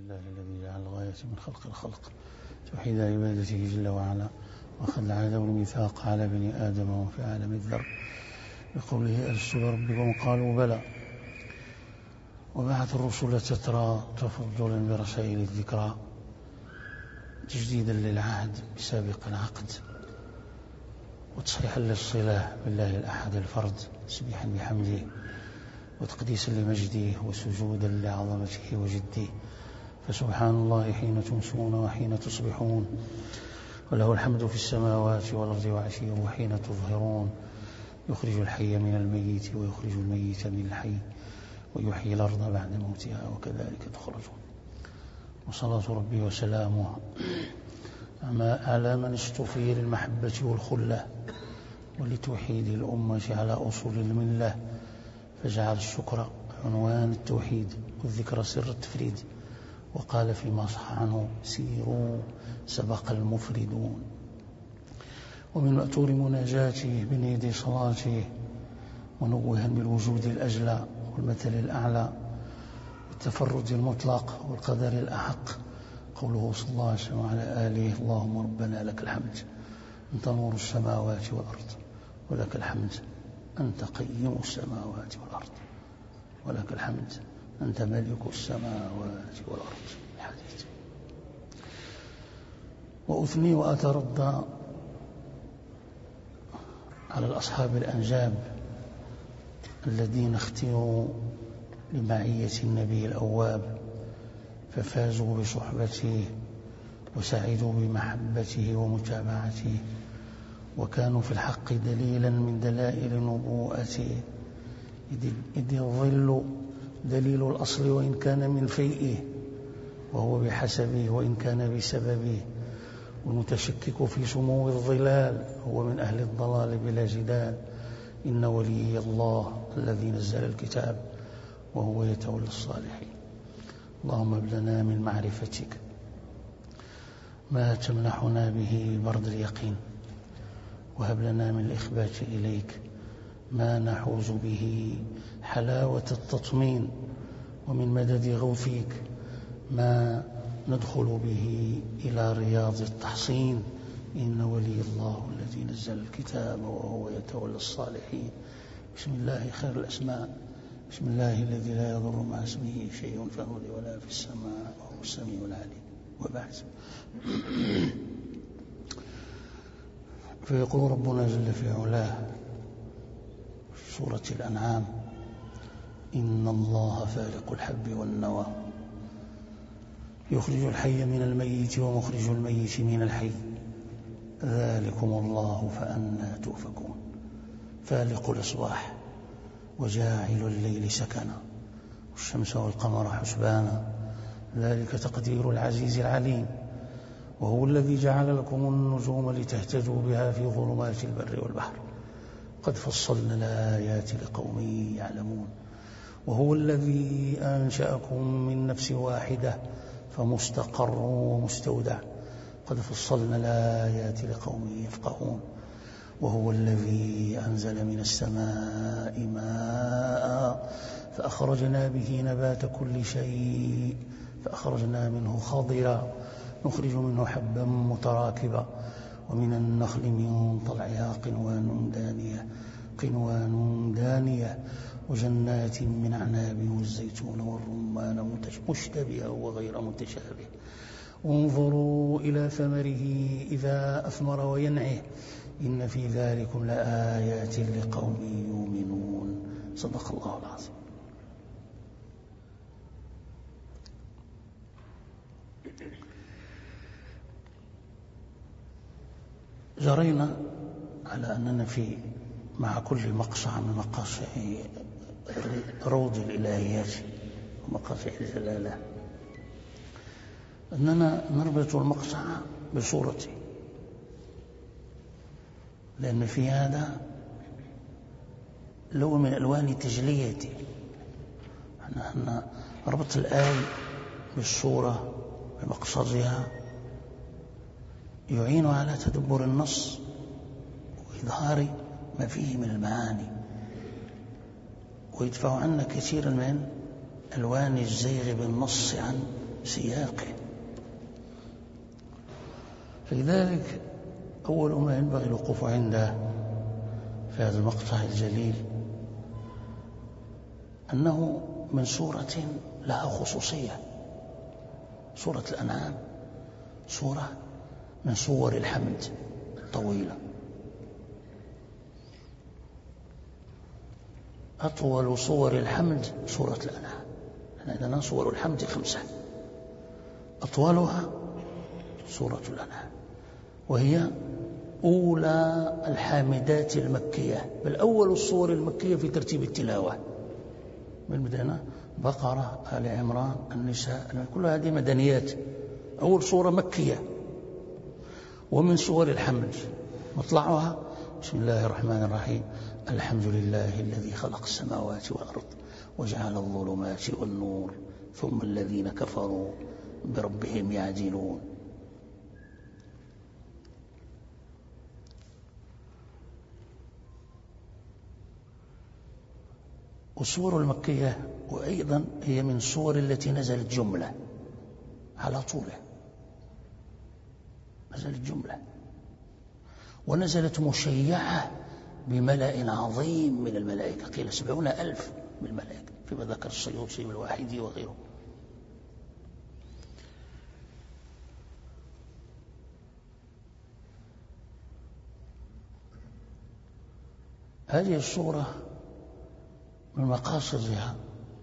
لله الذي جعل الغاية من خلق الخلق توحيد عبادته جل وعلا، وأخذ العهد والميثاق على بني آدم وفي عالم الذر بقوله ألست بربكم قالوا بلى، وبعث الرسل تترى تفضلا برسائل الذكرى تجديدا للعهد بسابق العقد، وتصحيحا للصلة بالله الأحد الفرد تسبيحا بحمده وتقديسا لمجده وسجودا لعظمته وجده. فسبحان الله حين تمسون وحين تصبحون، وله الحمد في السماوات والأرض وعشيا وحين تظهرون، يخرج الحي من الميت ويخرج الميت من الحي ويحيي الأرض بعد موتها وكذلك تخرجون. وصلاة ربي وسلامه على من اصطفي للمحبة والخلة ولتوحيد الأمة على أصول الملة، فجعل الشكر عنوان التوحيد والذكر سر التفريد، وقال فيما صح عنه سيروا سبق المفردون. ومن مأثور مناجاته بين يدي صلاته منوها بالوجود الأجلى والمثل الأعلى والتفرد المطلق والقدر الأحق قوله صلى الله عليه وسلم على آله اللهم ربنا لك الحمد أنت نور السماوات والأرض ولك الحمد أنت قيم السماوات والأرض ولك الحمد أنت ملك السماوات والأرض. الحديث. وأثني وأترضى على الأصحاب الأنجاب الذين اختيروا لمعية النبي الأواب ففازوا بصحبته وسعدوا بمحبته ومتابعته، وكانوا في الحق دليلا من دلائل نبوءته، إذ الظل دليل الأصل وإن كان من فيئه، وهو بحسبه وإن كان بسببه، والمتشكك في سمو الظلال هو من أهل الضلال بلا جدال. إن ولي الله الذي نزل الكتاب وهو يتولى الصالحين. اللهم هب لنا من معرفتك ما تمنحنا به برد اليقين، وهب لنا من الإخبات إليك ما نحوز به حلاوة التطمين، ومن مدد غوثك ما ندخل به إلى رياض التحصين. إن ولي الله الذي نزل الكتاب وهو يتولى الصالحين. بسم الله خير الأسماء، بسم الله الذي لا يضر مع اسمه شيء في الأرض ولا في السماء وهو السميع العليم. وبعد، فيقول ربنا جل في علاه في سورة الأنعام إن الله فالق الحب والنوى يخرج الحي من الميت ومخرج الميت من الحي ذلكم الله فأنى تؤفكون. فالق الإصباح وجاعل الليل سكنا والشمس والقمر حسبانا ذلك تقدير العزيز العليم. وهو الذي جعل لكم النجوم لتهتدوا بها في ظلمات البر والبحر قد فصلنا الآيات لقوم يعلمون. وهو الذي أنشأكم من نفس واحدة فمستقر ومستودع قد فصلنا الآيات لقوم يفقهون. وهو الذي أنزل من السماء ماء فأخرجنا به نبات كل شيء فأخرجنا منه خضرا نخرج منه حبا متراكبا ومن النخل من طلعها قنوان دانية وجنات من أعناب والزيتون والرمان مشتبها وغير متشابه. انظروا إلى ثمره إذا أثمر وينعه إن في ذلكم لآيات لقوم يؤمنون. صدق الله العظيم. جرينا على أننا مع كل مقصع من مقاصع روض الإلهيات ومقاصع الجلالة أننا نربط المقصع بصورته، لأن في هذا لون من ألوان تجليته. أن ربط الآية بالصورة بمقصدها يعين على تدبر النص وإظهار ما فيه من المعاني، ويدفع عنا كثيرا من ألوان الزيغ بالنص عن سياقه. لذلك أول ما ينبغي الوقوف عنده في هذا المقطع الجليل أنه من سورة لها خصوصية. سورة الأنعام سورة من سور الحمد الطويلة، أطول صور الحمد سورة الأنعام، لأننا صور الحمد 5، أطولها سورة الأنعام، وهي أولى الحامدات المكية، بل أول الصور المكية في ترتيب التلاوة. من بدأنا بقرة، آل عمران، النساء، كل هذه مدنيات، أول صورة مكية. ومن سور الحمد مطلعها بسم الله الرحمن الرحيم، الحمد لله الذي خلق السماوات والأرض وجعل الظلمات والنور ثم الذين كفروا بربهم يعدلون. والسور المكية وأيضا هي من السور التي نزلت جملة على طولها، نزلت جملة، ونزلت مشيعة بملأ عظيم من الملائكة، قيل 70,000 من الملائكة فيما ذكر السيوطي والواحدي وغيره. هذه السورة من مقاصدها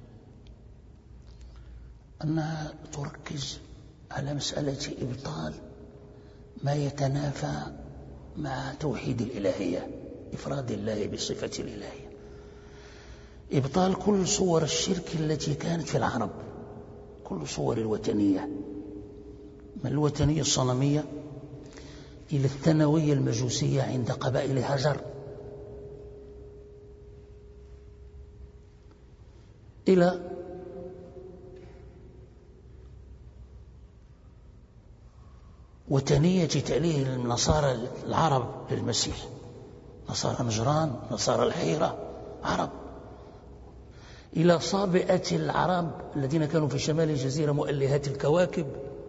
أنها تركز على مسألة إبطال ما يتنافى مع توحيد الإلهية، إفراد الله بصفة الإلهية، إبطال كل صور الشرك التي كانت في العرب، كل صور الوثنية، من الوثنية الصنمية إلى الثنوية المجوسية عند قبائل هجر، إلى وثنية تأليه النصارى العرب للمسيح، نصارى نجران، نصارى الحيرة، عرب، إلى صابئة العرب الذين كانوا في شمال الجزيرة مؤلهات الكواكب.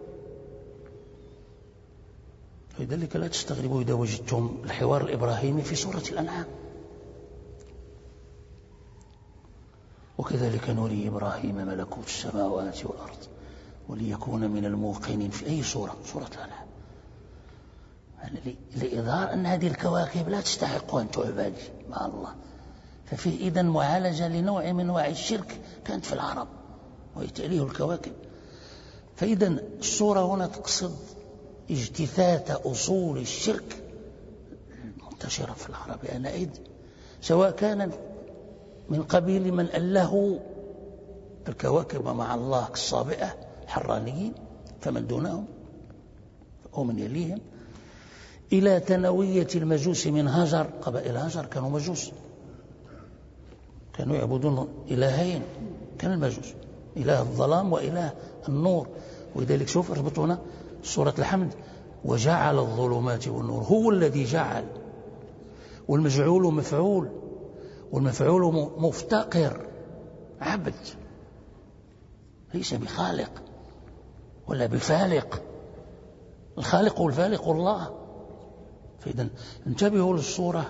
لذلك لا تستغربوا إذا وجدتم الحوار الإبراهيمي في سورة الأنعام. وكذلك نري إبراهيم ملكوت السماوات والأرض وليكون من الموقنين في أي سورة؟ سورة الأنعام، يعني لإظهار أن هذه الكواكب لا تستحق أن تعبد مع الله. ففيه إذن معالجة لنوع من أنواع الشرك كانت في العرب ويتأليه الكواكب. فإذا السورة هنا تقصد اجتثاث أصول الشرك المنتشرة في العرب آنئذ، سواء كان من قبيل من ألهوا الكواكب مع الله كالصابئة الحرانيين فمن دونهم أو من يليهم، إلى ثانوية المجوس من هجر، قبائل هجر كانوا مجوس، كانوا يعبدون إلهين، كان المجوس إله الظلام وإله النور. ولذلك شوف اربطونا سورة الحمد، وجعل الظلمات والنور، هو الذي جعل، والمجعول مفعول، والمفعول مفتقر عبد، ليس بخالق ولا بفالق، الخالق والفالق الله. فإذا انتبهوا للصورة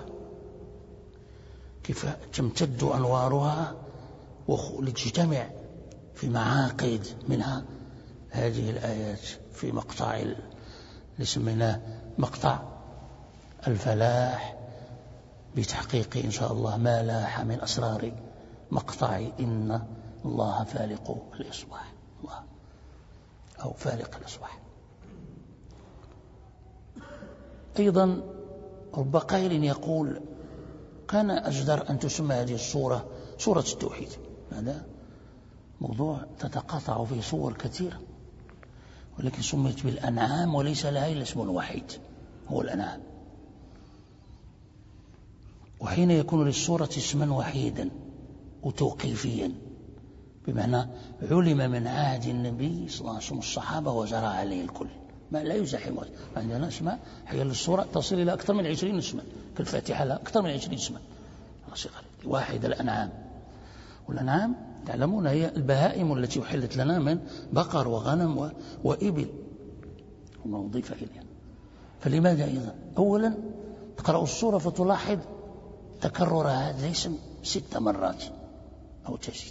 كيف تمتد أنوارها ولتجتمع في معاقد، منها هذه الآيات في مقطع اللي سميناه مقطع الفلاح، بتحقيق إن شاء الله ما لاح من أسرار مقطع إن الله فالق الإصباح، الله أو فالق الإصباح. أيضا رب قائل يقول كان أجدر أن تسمى هذه السورة سورة التوحيد، هذا موضوع تتقاطع فيه صور كثيرة، ولكن سميت بالأنعام وليس لها إلا اسم وحيد هو الأنعام. وحين يكون للسورة اسما وحيدا وتوقيفيا، بمعنى علم من عهد النبي صلى الله عليه وسلم الصحابة وجرى عليه الكل، ما لا يزاحم. عندنا اسماء حيال السورة تصل إلى أكثر من 20 اسما، كالفاتحة لها أكثر من 20 اسما، واحد الأنعام. والأنعام تعلمون هي البهائم التي أحلت لنا من بقر وغنم وإبل وما أضيف إليها. فلماذا إذا؟ أولا تقرأ السورة فتلاحظ تكرر هذا الاسم 6 مرات أو تزيد.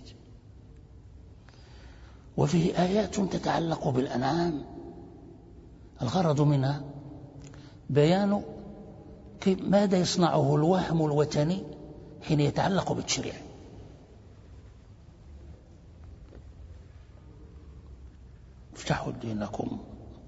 وفيه آيات تتعلق بالأنعام الغرض منها بيان ماذا يصنعه الوهم الوثني حين يتعلق بالتشريع. افتحوا دينكم.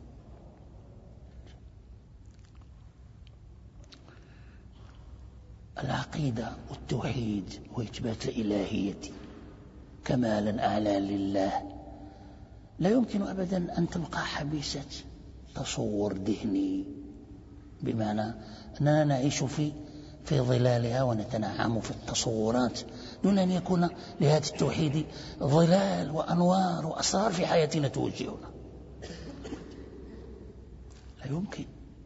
العقيدة والتوحيد وإثبات الإلهية كمالا أعلى لله لا يمكن أبدا أن تبقى حبيسة تصور ذهني، بمعنى أننا نعيش في ظلالها ونتنعم في التصورات دون أن يكون لهذا التوحيد ظلال وأنوار وأسرار في حياتنا توجهنا. لا يمكن.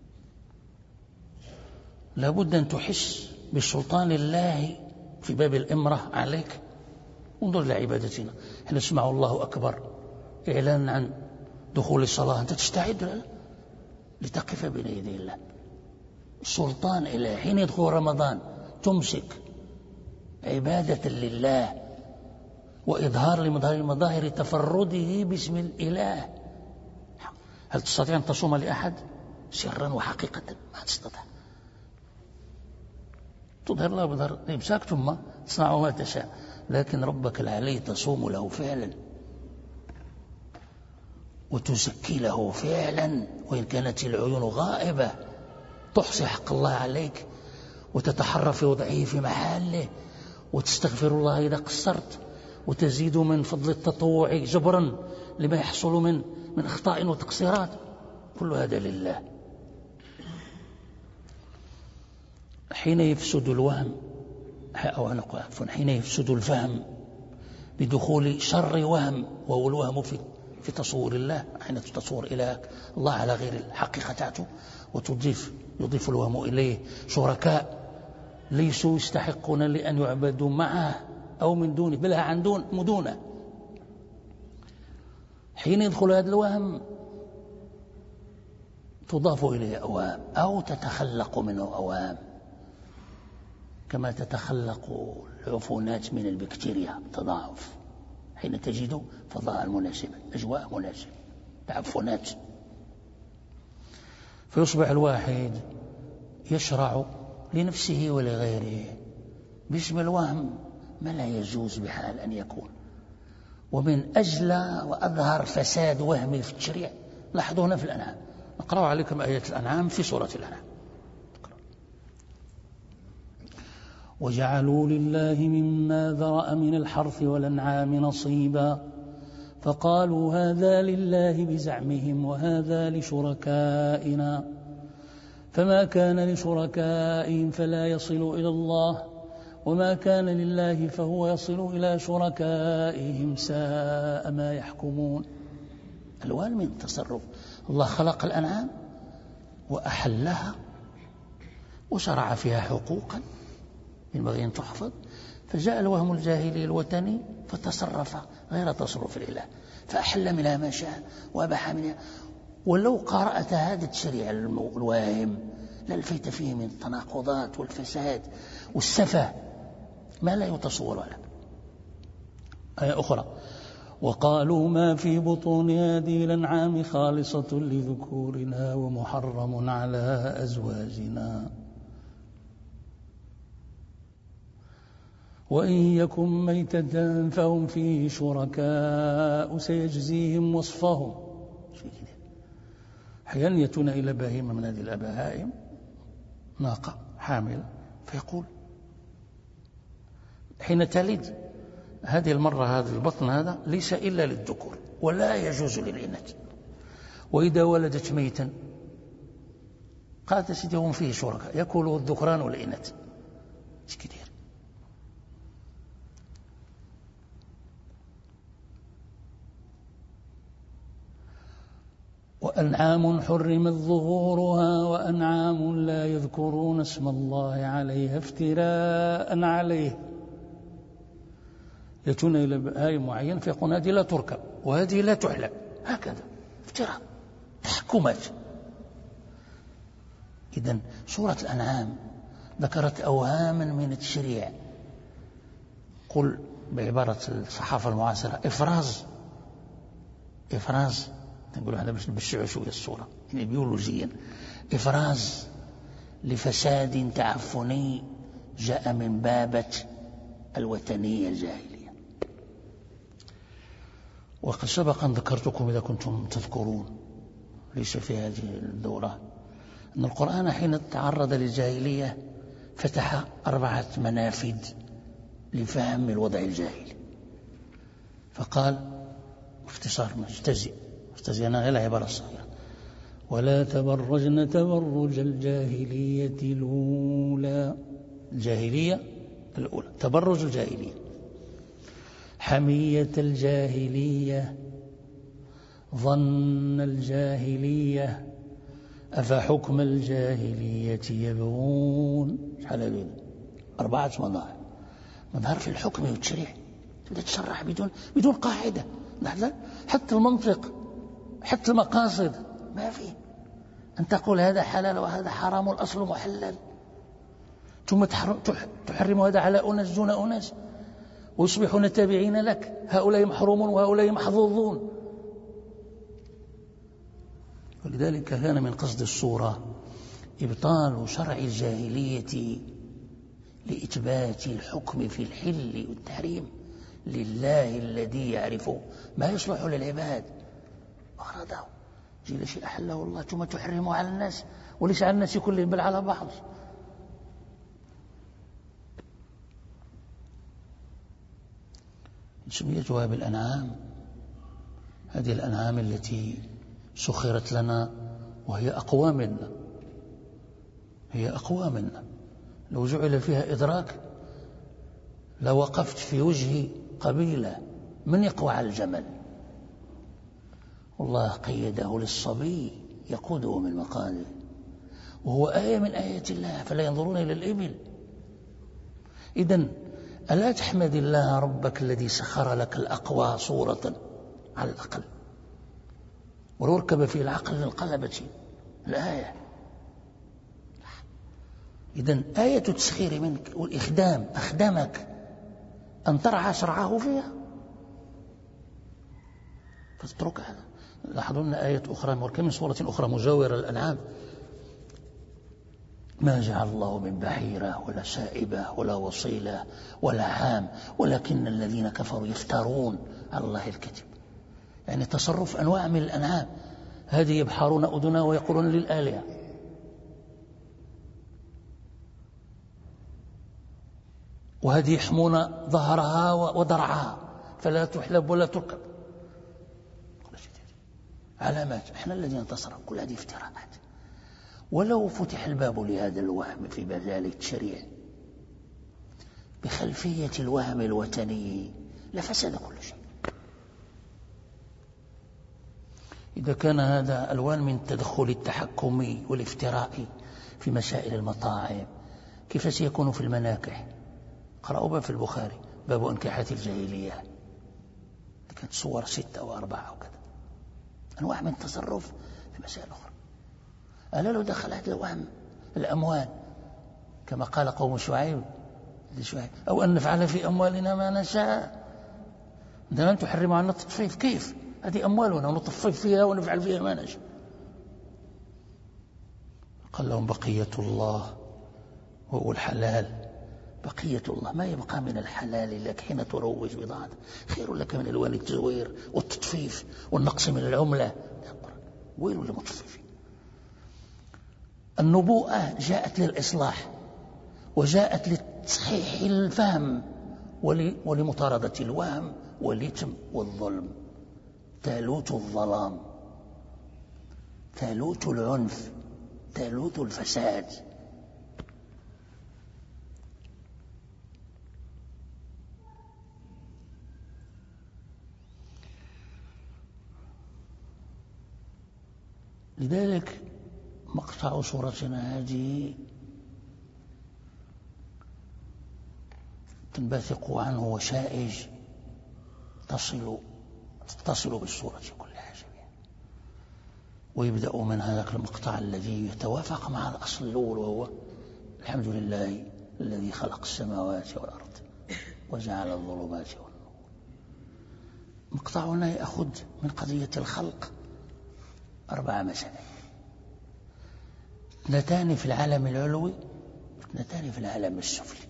لابد أن تحس بسلطان الله في باب الإمرة عليك. انظر لعبادتنا، حين نسمع الله أكبر إعلان عن دخول الصلاة أنت تستعد لتقف بين يدي الله. سلطان إله. حين يدخل رمضان تمسك عبادة لله وإظهار لمظاهر تفرده باسم الإله. هل تستطيع أن تصوم لأحد سرا وحقيقة؟ ما تستطيع. تظهر الله بظهر إمساك ثم تصنع ما تشاء، لكن ربك العلي تصوم له فعلا وتزكي له فعلا، وإن كانت العيون غائبة تحصي حق الله عليك وتتحرى في وضعه في محله وتستغفر الله إذا قصرت وتزيد من فضل التطوع جبرا لما يحصل من أخطاء وتقصيرات. كل هذا لله. حين يفسد الوهم أو حين يفسد الفهم بدخول شر وهم، وهو الوهم في تصور الله، حين تتصور إلى الله على غير الحقيقة تاعته يضيف الوهم إليه شركاء ليسوا يستحقون لأن يعبدوا معه أو من دونه، بل عن دونه. حين يدخل هذا الوهم تضاف إليه أوهام أو تتخلق منه أوهام، كما تتخلق العفونات من البكتيريا تضاعف حين تجد فضاء مناسبا، أجواء مناسبة، تعفنات. فيصبح الواحد يشرع لنفسه ولغيره باسم الوهم ما لا يجوز بحال أن يكون. ومن أجل وأظهر فساد وهمي في التشريع لاحظوا هنا في الأنعام. نقرأ عليكم آيات الأنعام في سورة الأنعام. وجعلوا لله مما ذرأ من الحرث والأنعام نصيبا فقالوا هذا لله بزعمهم وهذا لشركائنا فما كان لشركائهم فلا يصل إلى الله وما كان لله فهو يصل إلى شركائهم ساء ما يحكمون. الوان من تصرف الله. خلق الأنعام وأحلها وشرع فيها حقوقا ينبغي أن تحفظ، فجاء الوهم الجاهلي الوثني فتصرف غير تصرف الإله، فأحل منها ما شاء وأباح منها. ولو قرأت هذا التشريع الواهم للفيت فيه من التناقضات والفساد والسفة ما لا يتصور له. آية أخرى وقالوا ما في بطون هذه الأنعام خالصة لذكورنا ومحرم على أزواجنا وإن يكن ميتة فهم فيه شركاء سيجزيهم وصفهم. أحيانا يأتون إلى بهيمة من هذه البهائم ناقة حامل فيقول حين تلد هذه المرة هذا البطن هذا ليس إلا للذكور ولا يجوز للإناث، وإذا ولدت ميتا قالت سيدي هم فيه شركاء يأكلوا الذكران والإناث. ايش كثير. وأنعام حرمت ظهورها وأنعام لا يذكرون اسم الله عليها افتراء عليه يأتون إلى آية معينة فيقولون هذه لا تركب وهذه لا تحلب، هكذا افتراء، تحكمات. إذن سورة الأنعام ذكرت أوهاما من التشريع، قل بعبارة الصحافة المعاصرة إفراز نقول هذا باش نبشعوا شوية الصورة يعني بيولوجيا، إفراز لفساد تعفني جاء من بابة الوثنية الجاهلية. وقد سبق أن ذكرتكم إذا كنتم تذكرون ليس في هذه الدورة أن القرآن حين تعرض للجاهلية فتح 4 منافذ لفهم الوضع الجاهلي، فقال باختصار مجتزئ أنا غير عبارة صغيرة: ولا تبرجن تبرج الجاهلية الأولى، الجاهلية الأولى تبرج الجاهلية، حمية الجاهلية، ظن الجاهلية، أفحكم الجاهلية يبغون. شحال هذول 4 مظاهر، مظهر في الحكم والتشريع، تبدأ تشرح بدون قاعدة، حتى المنطق حتى المقاصد ما فيه، أن تقول هذا حلال وهذا حرام والأصل محلل، ثم تحرم هذا على أناس دون أناس ويصبحون تابعين لك، هؤلاء محرومون وهؤلاء محظوظون. ولذلك كان من قصد السورة إبطال شرع الجاهلية لإثبات الحكم في الحل والتحريم لله الذي يعرف ما يصلح للعباد وأراده. جيل شيء أحله الله ثم تحرمه على الناس، وليس على الناس كلهم بل على بعض. سميتها بالأنعام، هذه الأنعام التي سخرت لنا وهي أقوى منا، هي أقوى منا. لو جعل فيها إدراك لوقفت في وجه قبيلة من يقوى على الجمل، والله قيده للصبي يقوده من مقاده، وهو آية من آيات الله، فلا ينظرون إلى الإبل. إذن ألا تحمد الله ربك الذي سخر لك الأقوى صورة على الأقل، ولو ركب فيه العقل لانقلبت الآية. إذن آية التسخير منك والإخدام، أخدمك أن ترعى شرعه فيها فتترك هذا. لاحظوا أن آية أخرى مركبة من سورة أخرى مجاورة الأنعام: ما جعل الله من بحيرة ولا سائبة ولا وصيلة ولا عام ولكن الذين كفروا يفترون على الله الكذب. يعني تصرف أنواع من الأنعام، هذه يبحرون أذنا ويقولون للآلهة، وهذه يحمون ظهرها وضرعها فلا تحلب ولا تركب. علامات احنا الذين انتصرنا، كل هذه افتراءات. ولو فتح الباب لهذا الوهم في مجال التشريع بخلفية الوهم الوثني لفسد كل شيء. إذا كان هذا ألوان من التدخل التحكمي والافتراء في مسائل المطاعم، كيف سيكون في المناكح؟ قرأوا باب في البخاري باب انكاحات الجاهلية، كانت صور 6 أو 4 وكذا، أنواع من التصرف في مسائل أخرى. ألا لو دخل هذا الوهم الأموال كما قال قوم شعيب أو أن نفعل في أموالنا ما نشاء، عندما تحرم عنا التطفيف، كيف؟ هذه أموالنا نطفف فيها ونفعل فيها ما نشاء. قال لهم بقية الله وهو الحلال، بقية الله ما يبقى من الحلال لك حين تروج بضاعتك خير لك من ألوان التزوير والتطفيف والنقص من العملة. ويل للمطففين. النبوءة جاءت للإصلاح وجاءت لتصحيح الفهم ولمطاردة الوهم والإثم والظلم. ثالوث الظلام، ثالوث العنف، ثالوث الفساد. لذلك مقطع صورتنا هذه تنبثق عنه وشائج تتصل بالصورة كلها جميعا. ويبدأ من هذاك المقطع الذي يتوافق مع الأصل الأول، وهو الحمد لله الذي خلق السماوات والأرض وجعل الظلمات والنور. مقطعنا يأخذ من قضية الخلق 4 مسائل: 2 في العالم العلوي، 2 في العالم السفلي،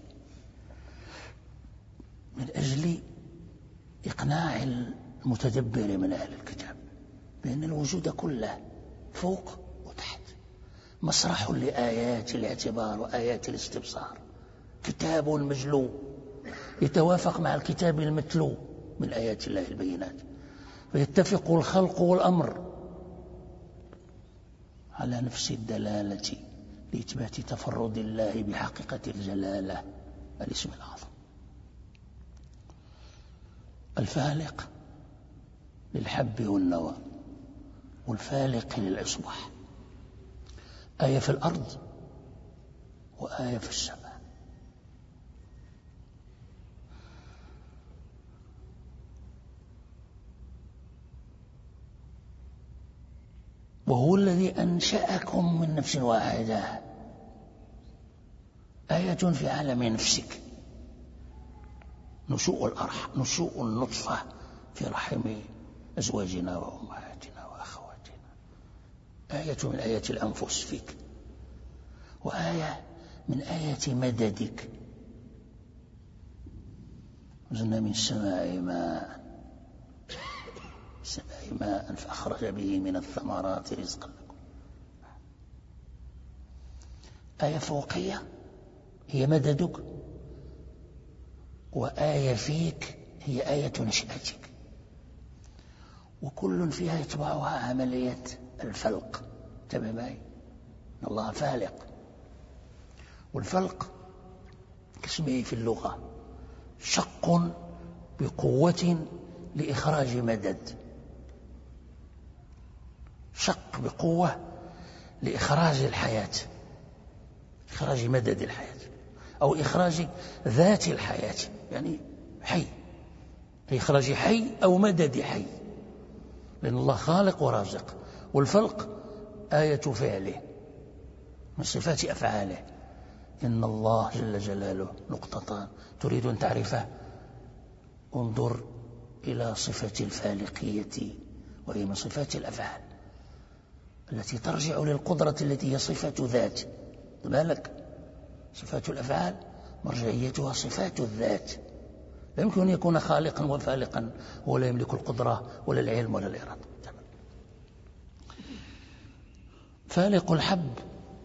من أجل إقناع المتدبر من أهل الكتاب بأن الوجود كله فوق وتحت مسرح لآيات الاعتبار وآيات الاستبصار، كتاب مجلو يتوافق مع الكتاب المتلو من آيات الله البينات، فيتفق الخلق والأمر على نفس الدلالة لإثبات تفرد الله بحقيقة الجلالة الاسم الأعظم. الفالق للحب والنوى، والفالق للإصباح، آية في الأرض وآية في السماء. وهو الذي أنشأكم من نفس واحدة، آية في عالم نفسك، نشوء النطفة في رحم أزواجنا وأمهاتنا وأخواتنا، آية من آيات الأنفس فيك، وآية من آيات مددك. نزلنا من السماء ماء فأخرج به من الثمرات رزقا لكم. آية فوقية هي مددك، وآية فيك هي آية نشأتك، وكل فيها يتبعها عملية الفلق. تبع معي إن الله فالق، والفلق كاسمه في اللغة شق بقوة لإخراج مدد، شق بقوة لإخراج الحياة، إخراج مدد الحياة أو إخراج ذات الحياة، يعني حي، إخراج حي أو مدد حي، لأن الله خالق ورازق. والفلق آية فعله من صفات أفعاله. إن الله جل جلاله نقطتان، تريد أن تعرفه انظر إلى صفة الفالقية، وهي من صفات الأفعال التي ترجع للقدرة التي هي صفة ذات. بالك صفات الأفعال مرجعيتها صفات الذات، لا يمكن أن يكون خالقا وفالقا ولا يملك القدرة ولا العلم ولا الإرادة. فالق الحب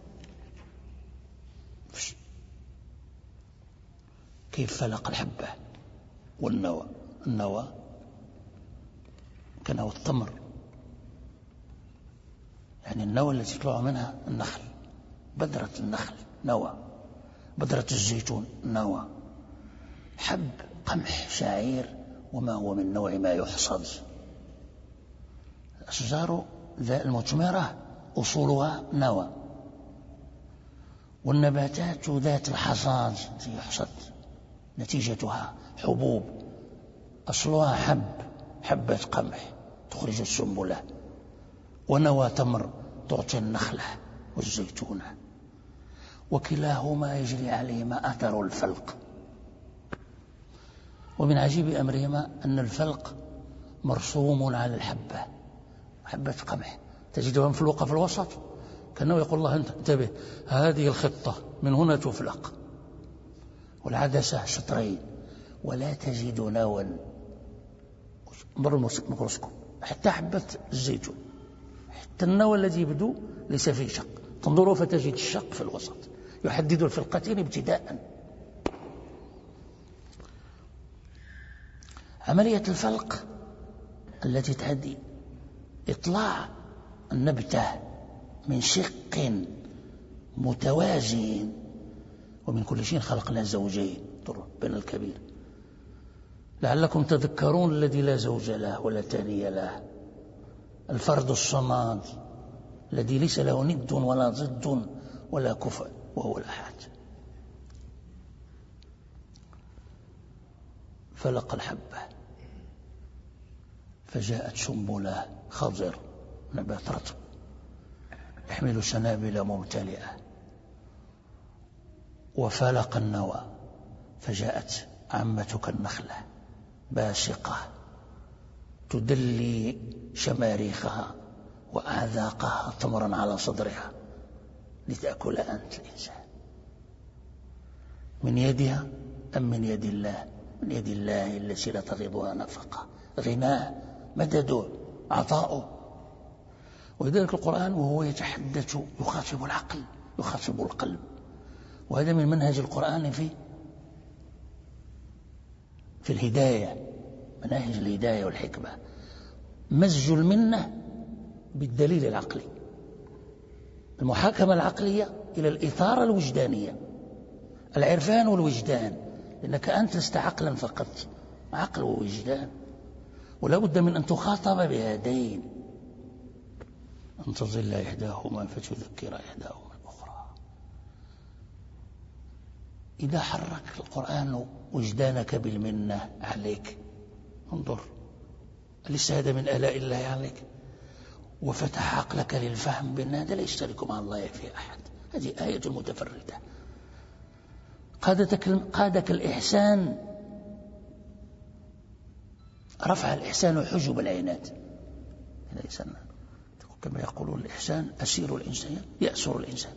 كيف فلق الحبة والنوى؟ النوى كنوى التمر، يعني النوى التي يطلع منها النخل، بذرة النخل نوى، بذرة الزيتون نوى، حب قمح شعير وما هو من نوع ما يحصد. الأشجار المثمرة أصولها نوى، والنباتات ذات الحصاد يحصد نتيجتها حبوب، أصلها حبة قمح تخرج السنبلة، ونوى تمر تعطي النخلة والزيتونة، وكلاهما يجري عليهما أثر الفلق. ومن عجيب أمرهما أن الفلق مرسوم على الحبة، حبة قمح تجدها مفلوقة في الوسط، كأنه يقول الله انتبه هذه الخطة من هنا تفلق، والعدسة شطرين ولا تجد نوى، انظر الميكروسكوب حتى حبة الزيتون، حتى النوى الذي يبدو ليس فيه شق، تنظروا فتجد الشق في الوسط يحدد الفلقتين ابتداء. عملية الفلق التي تهدي إطلاع النبتة من شق متوازي، ومن كل شيء خلقنا زوجين بين الكبير، لعلكم تذكرون الذي لا زوج له ولا ثاني له، الفرد الصمد الذي ليس له ند ولا ضد ولا كفء، وهو الأحد. فلق الحبة فجاءت سنبلة خضر، نبات رطب يحمل سنابل ممتلئة، وفلق النوى، فجاءت عمتك النخلة باسقة تدلي شماريخها وأعذاقها تمرا على صدرها لتأكل أنت الإنسان. من يدها أم من يد الله؟ من يد الله التي لا تغيضها نفقة، غناه، مدده، عطاؤه. ولذلك القرآن وهو يتحدث يخاطب العقل، يخاطب القلب، وهذا من منهج القرآن في الهداية، مناهج الهداية والحكمة، مزج المنة بالدليل العقلي، المحاكمة العقلية إلى الإثارة الوجدانية، العرفان والوجدان، لأنك أنت لست عقلا فقط، عقل ووجدان، ولا بد من أن تخاطب بهذين، أن تظل إحداهما فتذكر إحداهما الأخرى. إذا حرك القرآن وجدانك بالمنة عليك، انظر، أليس هذا من آلاء الله عليك؟ وفتح عقلك للفهم بأن هذا لا يشترك مع الله في أحد، هذه آية متفردة. قادك الإحسان، رفع الإحسان حجب العناد. الإنسان كما يقولون الإحسان أسير الإنسان، يأسر الإنسان.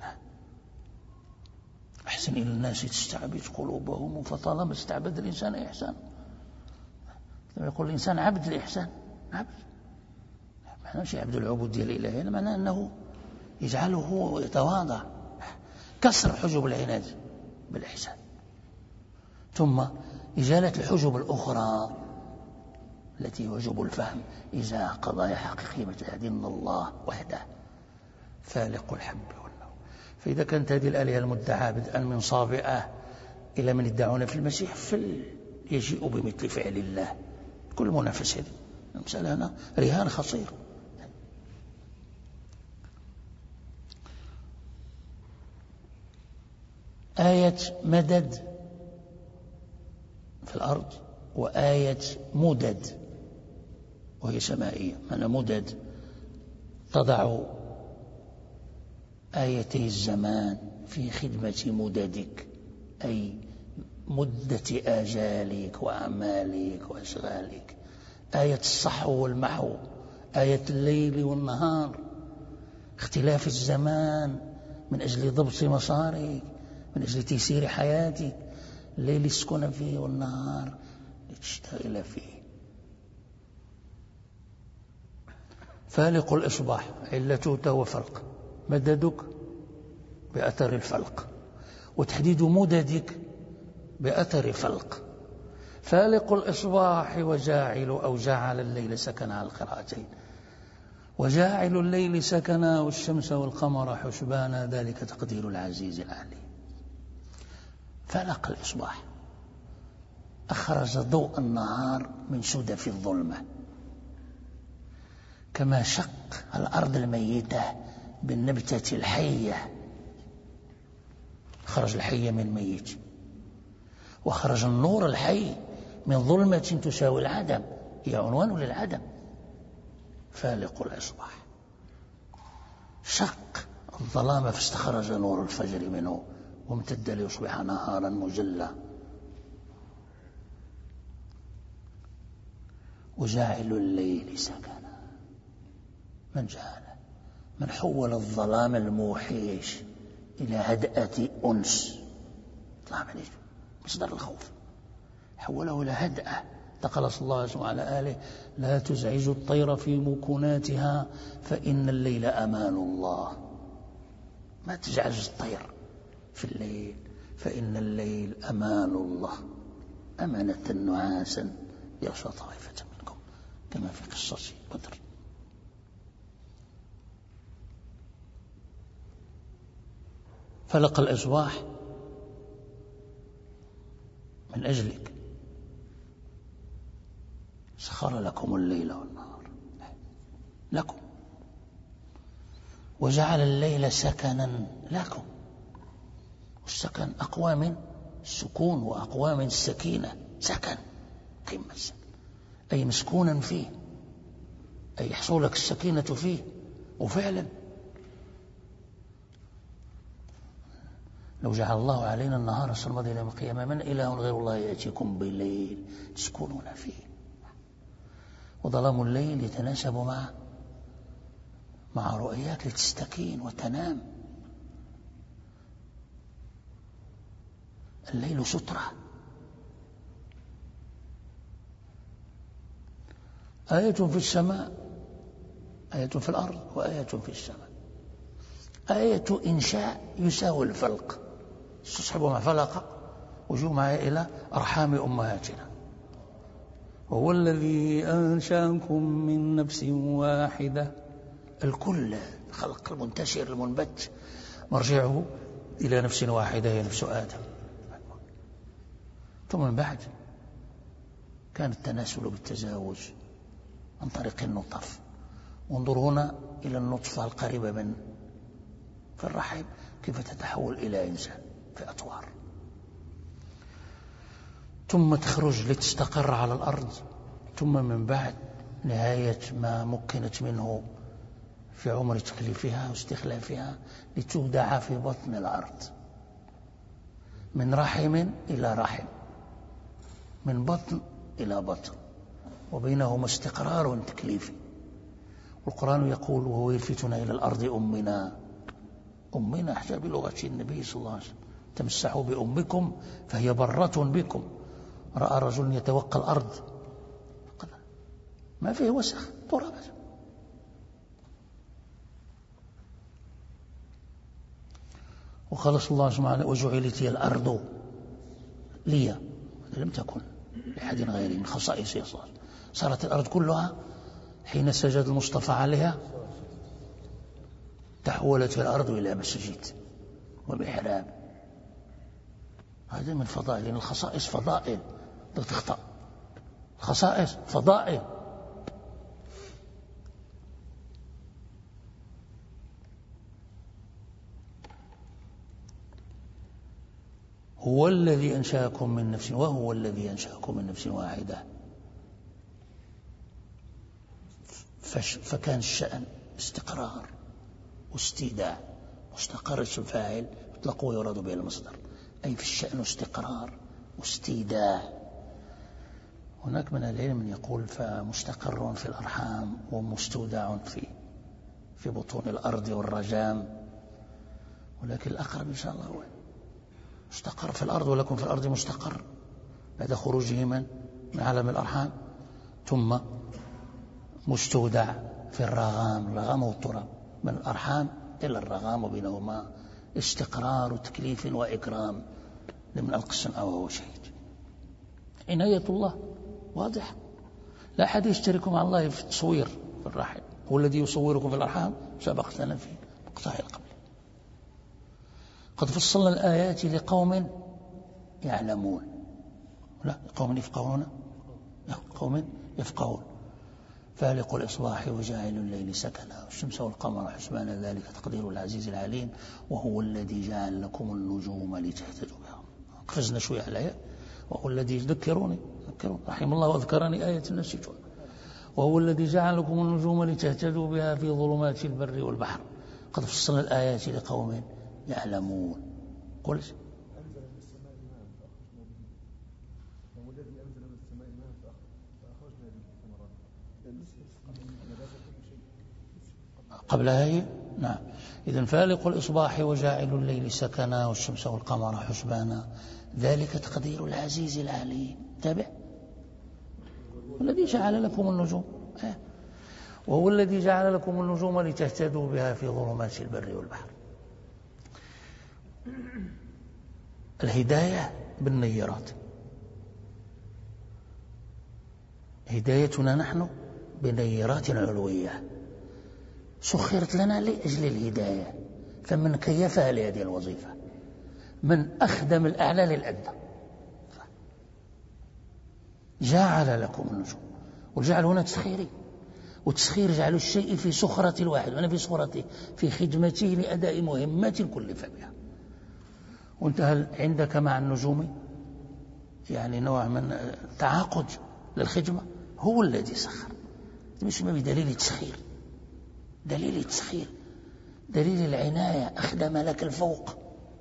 أحسن إلى الناس تستعبد قلوبهم، فطالما استعبد الإنسان إحسان. كما يقول الإنسان عبد الإحسان، عبد، معناه مش عبد العبودية الإلهية، معناه أنه يجعله يتواضع، كسر حجب العناد بالإحسان. ثم إزالة الحجب الأخرى التي وجب الفهم، إذا قضايا حقيقية مثل هذه، إن الله وحده فالق الحب والنوى. فإذا كانت هذه الآلهة المدعاة بدءا من صابئة إلى من يدعون في المسيح، فليجيء بمثل فعل الله. كل منافسة، المسألة هنا رهان خطير. آية مدد في الأرض، وآية مدد وهي سمائية. أنا مدد تضع آيتي الزمان في خدمة مددك، أي مدة آجالك وأعمالك وأشغالك. آية الصحو والمحو، آية الليل والنهار، اختلاف الزمان من أجل ضبط مسارك، من أجل تيسير حياتك، الليل يسكن فيه والنهار لتشتغل فيه. فالق الإصباح علته تهو فلق، مددك بأثر الفلق، وتحديد مددك بأثر فلق. فالق الإصباح وجاعل، أو جعل الليل سكنا على القراءتين، وجاعل الليل سكنا والشمس والقمر حسبانا ذلك تقدير العزيز العليم. فلق الإصباح، أخرج ضوء النهار من سدف الظلمة، كما شق الأرض الميتة بالنبتة الحية، خرج الحي من ميت، وخرج النور الحي من ظلمة تساوي العدم، هي عنوان للعدم. فالق الإصباح شق الظلام فاستخرج نور الفجر منه وامتد ليصبح نهارا مجلا. وجاعل الليل سكنا، من جعل، من حول الظلام الموحيش إلى هدأة أنس، طلع من مصدر الخوف، حوله إلى هدأة. قال صلى الله عليه وسلم على آله: لا تزعجوا الطير في مكناتها فإن الليل أمان الله. ما تزعج الطير في الليل، فإن الليل أمان الله، أمانة نعاسا يغشى طائفة منكم، كما في قصة بدر. فلق الإصباح من أجلك، سخر لكم الليل والنهار لكم، وجعل الليل سكنا لكم. والسكن أقوى من السكون وأقوى من السكينة. سكن قمة السكن، أي مسكونا فيه، أي يحصل لك السكينة فيه. وفعلا لو جعل الله علينا النهار سرمدا إلى يوم القيامة من إله غير الله يأتيكم بالليل تسكنون فيه. وظلام الليل يتناسب مع رؤياك لتستكين وتنام. الليل سترة. آية في السماء، آية في الأرض، وآية في السماء. آية إنشاء يساوي الفلق، استصحبوا ما فلق وجمع إلى أرحام أمهاتنا. وهو الذي أنشأكم من نفس واحدة. الكل خلق المنتشر المنبت مرجعه إلى نفس واحدة هي نفس آدم. ثم من بعد كان التناسل بالتزاوج عن طريق النطف. وانظروا هنا إلى النطفة القريبة من في الرحم كيف تتحول إلى إنسان في أطوار، ثم تخرج لتستقر على الأرض، ثم من بعد نهاية ما مكنت منه في عمر تكليفها واستخلافها لتودع في بطن الأرض، من رحم إلى رحم، من بطن إلى بطن، وبينهما استقرار تكليفي. والقرآن يقول وهو يلفتنا إلى الأرض أمنا حتى بلغة النبي صلى الله عليه وسلم تمسحوا بأمكم فهي برة بكم. رأى رجل يتوقى الأرض ما فيه وسخ تراب. وقال صلى الله عليه وسلم وجعلت هي الأرض لي، لم تكن لأحد غيري من خصائصه. صارت الأرض كلها حين سجد المصطفى عليها تحولت الأرض إلى مسجد ومحراب. هذا من فضائل، لأن الخصائص فضائل لا تخطأ، الخصائص فضائل. هو الذي أنشأكم من نفس، وهو الذي أنشأكم من نفس واحدة. فكان الشأن استقرار واستيداع. مستقر اسم فاعل يطلق ويراد به المصدر، أي في الشأن استقرار واستيداع. هناك من العلم من يقول فمستقر في الأرحام ومستودع في بطون الأرض والرجام، ولكن الأقرب إن شاء الله هو مستقر في الأرض، ولكم في الأرض مستقر بعد خروجه من عالم الأرحام، ثم مستودع في الرغام والتراب، من الأرحام إلى الرغام وبينهما استقرار وتكليف وإكرام لمن ألقى السمع وهو شهيد. عناية الله واضح. لا أحد يشترك مع الله في التصوير في الرحم. هو الذي يصوركم في الأرحام سبقتنا في مقطع القبل. قد فصلنا الآيات لقوم يعلمون، لا قوم يفقهون، لا قوم يفقهون. فالق الإصباح وجاعل الليل سكنا والشمس والقمر حسبانا ذلك تقدير العزيز العليم. وهو الذي جعل لكم النجوم لتهتدوا بها. قفزنا شوية على وهو الذي ذكروني رحم الله وذكرني آية نسيتها. وهو الذي جعل لكم النجوم لتهتدوا بها في ظلمات البر والبحر. قد فصلنا الآيات لقوم يعلمون. قل أنزل من السماء ماء فأخرجنا به. وهو الذي أنزل من السماء ماء فأخرجنا به ثمرات. قبلها هي نعم. إذن فالق الإصباح وجاعل الليل سكنا والشمس والقمر حسبانا ذلك تقدير العزيز العليم. تابع. والذي جعل لكم النجوم، وهو الذي جعل لكم النجوم لتهتدوا بها في ظلمات البر والبحر. الهداية بالنيرات، هدايتنا نحن بنيرات علوية سخرت لنا لأجل الهداية. فمن كيفها لهذه الوظيفة؟ من أخدم الأعلى للأدنى. جعل لكم النجوم، والجعل هنا تسخيري، وتسخير جعل الشيء في سخرة الواحد، وأنا في سخرته في خدمته لأداء مهمات كلف بها. وانت هل عندك مع النجوم يعني نوع من تعاقد للخدمة؟ هو الذي سخر مش بدليل التسخير، دليل التسخير، دليل العناية، أخذ ملك الفوق.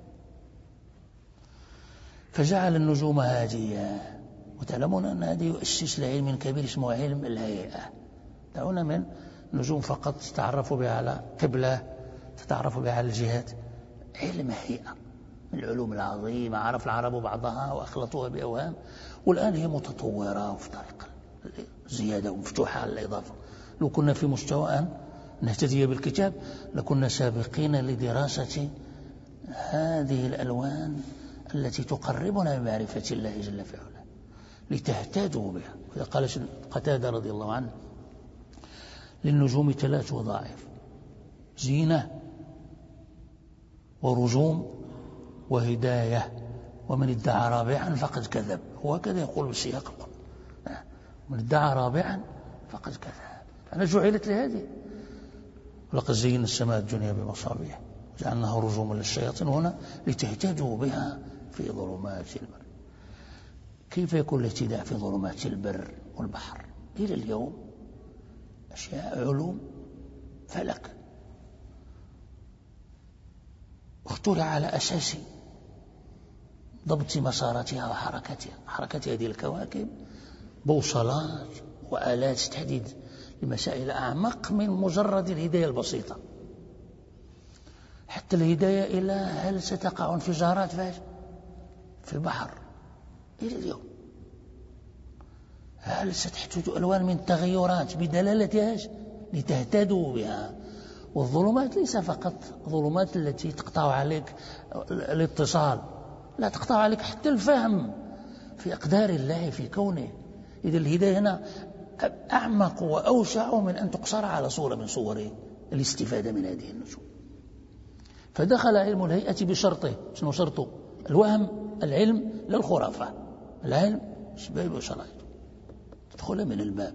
فجعل النجوم هادية. وتعلمون أن هذا يؤسس لعلم كبير اسمه علم الهيئة. دعونا من نجوم فقط تتعرفوا بها على قبلة، تتعرفوا بها على الجهات. علم هيئة من العلوم العظيمة عرف العرب بعضها وأخلطوها بأوهام، والآن هي متطورة وفي طريقة زيادة ومفتوحة على الإضافة. لو كنا في مستوى أن نهتدي بالكتاب لكنا سابقين لدراسة هذه الألوان التي تقربنا من معرفة الله جل في علاه لتهتدوا بها. وإذا قال قتادة رضي الله عنه: للنجوم 3 وظائف: زينة ورجوم وهداية، ومن ادعى رابعا فقد كذب. هو كذا يقول بالسياق، من ادعى رابعا فقد كذب. أنا جعلت لهذه: ولقد زينا السماء الدنيا بمصابيح وجعلناها رجوما للشياطين هنا لتهتدوا بها في ظلمات البر. كيف يكون الاهتداء في ظلمات البر والبحر؟ إلى اليوم أشياء علوم فلك اخترع على أساس ضبط مساراتها وحركتها، حركة هذه الكواكب، بوصلات وآلات تحديد لمسائل أعمق من مجرد الهداية البسيطة. حتى الهداية إلى هل ستقع انفجارات في البحر إلى اليوم، هل ستحدث ألوان من التغيرات بدلالتها لتهتدوا بها. والظلمات ليس فقط ظلمات التي تقطع عليك الاتصال، لا، تقطع عليك حتى الفهم في أقدار الله في كونه. إذا الهداية هنا أعمق وأوسع من أن تقصر على صورة من صور الاستفادة من هذه النجوم. فدخل علم الهيئة بشرطه. شنو شرطه؟ الوهم، العلم لا الخرافة. العلم شباب وشرائط تدخل من الباب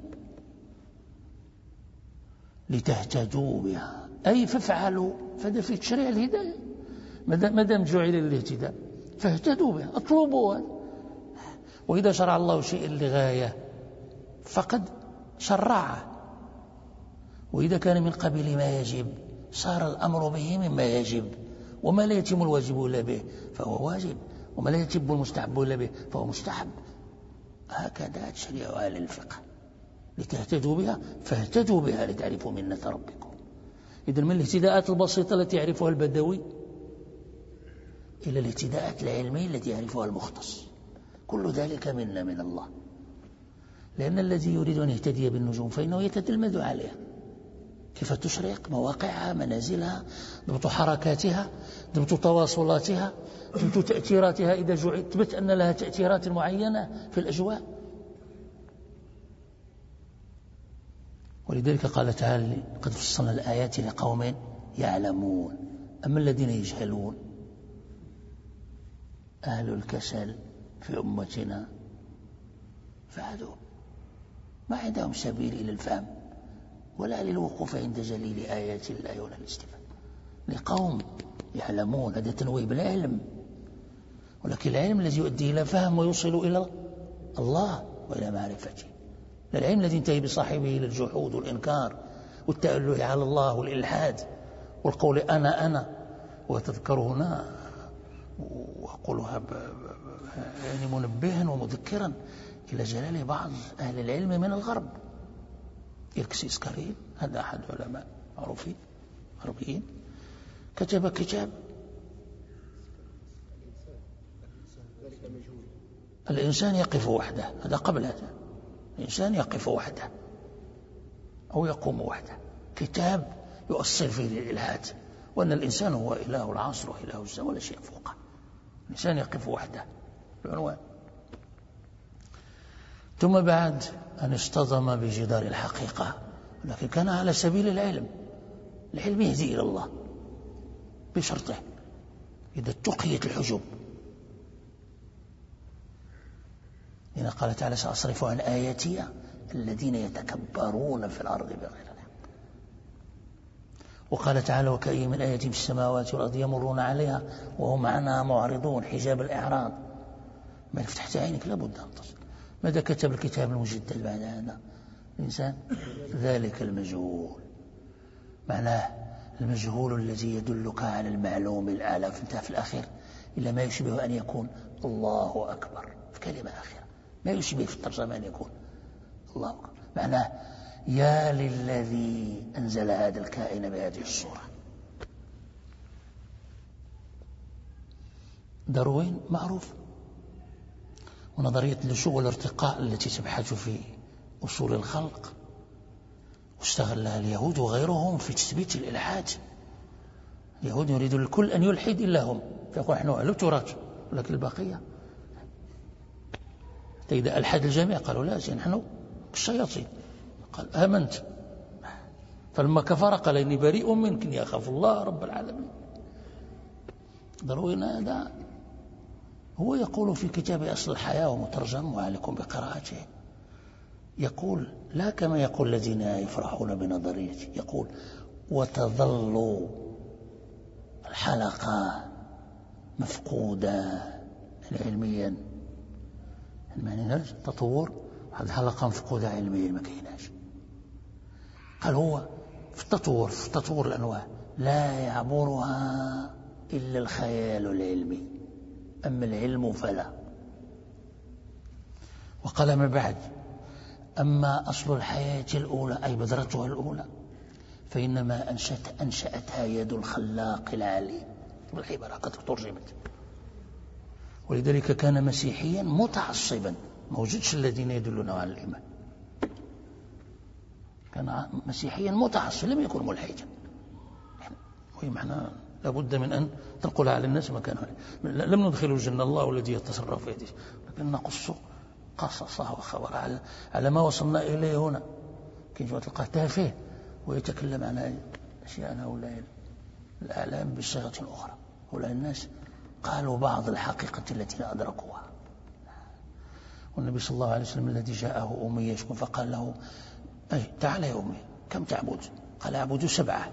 لتهتدوا بها، أي فافعلوا. فهذا في تشريع الهداية، ما دام جعل الاهتداء فاهتدوا بها، اطلبوا. وإذا شرع الله شيء لغاية فقد شرعه، وإذا كان من قبيل ما يجب صار الأمر به مما يجب. وما لا يتم الواجب إلا به فهو واجب، وما لا يتم المستحب إلا به فهو مستحب. هكذا تشريع أهل الفقه لتهتدوا بها، فاهتدوا بها لتعرفوا منة ربكم. إذن من الاهتداءات البسيطة التي يعرفها البدوي إلى الاهتداءات العلمية التي يعرفها المختص، كل ذلك منا من الله. لأن الذي يريد أن يهتدي بالنجوم فإنه يتتلمذ عليها، كيف تشرق، مواقعها، منازلها، ضبط حركاتها، ضبط تواصلاتها، ضبط تأثيراتها إذا ثبت أن لها تأثيرات معينة في الأجواء. ولذلك قال تعالى: قد فصلنا الآيات لقوم يعلمون. أما الذين يجهلون أهل الكسل في أمتنا فهذو ما عندهم سبيل إلى الفهم ولا للوقوف عند جليل آيات الله ولا الاستفادة. لقوم يعلمون، هذا تنويه بالعلم، ولكن العلم الذي يؤدي إلى فهم ويوصل إلى الله وإلى معرفته، لا العلم الذي ينتهي بصاحبه إلى الجحود والإنكار والتأله على الله والإلحاد والقول أنا. وتذكر هنا وأقولها يعني منبها ومذكرا إلى جلال بعض أهل العلم من الغرب. إركسيس كاريل، هذا أحد علماء معروفين غربيين، كتب كتاب الإنسان يقف وحده. هذا قبل هذا، الإنسان يقف وحده أو يقوم وحده، كتاب يؤصل فيه الإلحاد، وأن الإنسان هو إله العصر وإله الزمان ولا شيء فوقه. الإنسان يقف وحده العنوان. ثم بعد أن اصطدم بجدار الحقيقة، لكن كان على سبيل العلم. العلم يهدي إلى الله بشرطه إذا اتقيت الحجب. هنا قال تعالى: سأصرف عن آياتي الذين يتكبرون في الأرض بغير الحق. وقال تعالى: وكأي من آية في السماوات والأرض يمرون عليها وهم عنها معرضون. حجاب الإعراض، ما فتحت عينك لابد أن تصل. ماذا كتب الكتاب المجدد بعد هذا؟ الإنسان ذلك المجهول، معناه المجهول الذي يدلك على المعلوم الأعلى. فانتهى في الأخير إلا ما يشبه أن يكون الله أكبر في كلمة أخيرة، ما يشبه في الترجمة أن يكون الله أكبر، معناه يا للذي أنزل هذا الكائن بهذه الصورة. داروين معروف، ونظرية اللشوء والارتقاء التي تبحث في أصول الخلق واستغلها اليهود وغيرهم في تثبيت الإلحاد. اليهود يريد الكل أن يلحد إلا هم، فيقول نحن أهل التراث ولكن البقية. إذا ألحد الجميع قالوا لا، نحن كالشياطين. قال آمنت، فلما كفر قال إني بريء منك إني أخاف الله رب العالمين. ضروري هذا هو يقول في كتاب أصل الحياة ومترجم وعليكم بقراءته، يقول لا كما يقول الذين يفرحون بنظريته، يقول وتظل الحلقة مفقودة علميا، يعني تطور هذه الحلقة مفقودة علميا ما كايناش. قال هو في تطور الأنواع لا يعبرها إلا الخيال العلمي، أما العلم فلا. وقال ما بعد أما أصل الحياة الأولى أي بذرتها الأولى فإنما أنشأتها يد الخلاق العليم. العبارة قد ترجمت. ولذلك كان مسيحيا متعصبا، ما وجدش الذين يدلون على الإيمان، كان مسيحيا متعصبا لم يكن ملحدا. ومعنى لابد من أن تنقل على الناس مكانه. لم ندخل الجنة الله الذي يتصرف في يده، لكن نقص قصصه وخبر على ما وصلنا إليه هنا. كيف تلقاه تافه ويتكلم عن أشياء هؤلاء الأعلام بصيغة أخرى. هؤلاء الناس قالوا بعض الحقيقة التي لا أدركوها. والنبي صلى الله عليه وسلم الذي جاءه أمي يشكو فقال له تعال يا أمي كم تعبد؟ قال أعبد 7.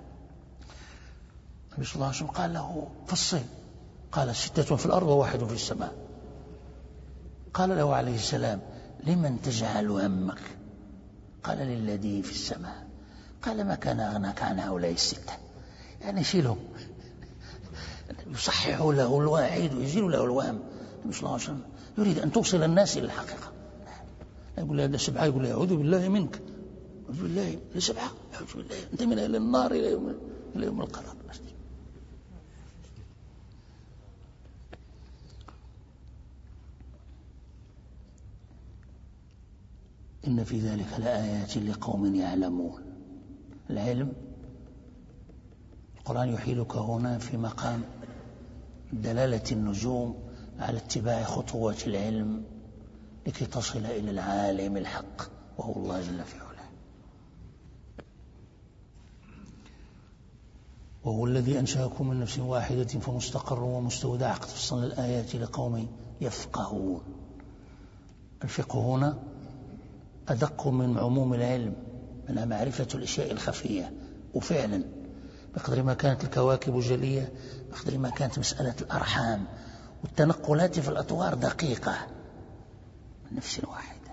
النبي صلى الله عليه وسلم قال له فصل، قال 6 في الأرض و1 في السماء. قال له عليه السلام لمن تجعل همك؟ قال للذي في السماء. قال ما كان أغناك عن هؤلاء 6، يعني شيلهم. يصحح له الواحد ويزيل له الوهم. النبي صلى الله عليه وسلم يريد أن توصل الناس إلى الحقيقة. يقول له هذا 7، يقول له أعوذ بالله منك، أعوذ بالله 7، أعوذ بالله أنت من أهل النار إلى يوم القرار. إن في ذلك لآيات لقوم يعلمون. العلم القرآن يحيلك هنا في مقام دلالة النجوم على اتباع خطوات العلم لكي تصل إلى العالم الحق وهو الله جل في علاه. وهو الذي أنشأكم من نفس واحدة فمستقر ومستودع. قد فصلنا الآيات لقوم يفقهون. الفقه هنا أدق من عموم العلم، منها معرفة الأشياء الخفية. وفعلا بقدر ما كانت الكواكب جلية بقدر ما كانت مسألة الأرحام والتنقلات في الأطوار دقيقة من نفس واحدة،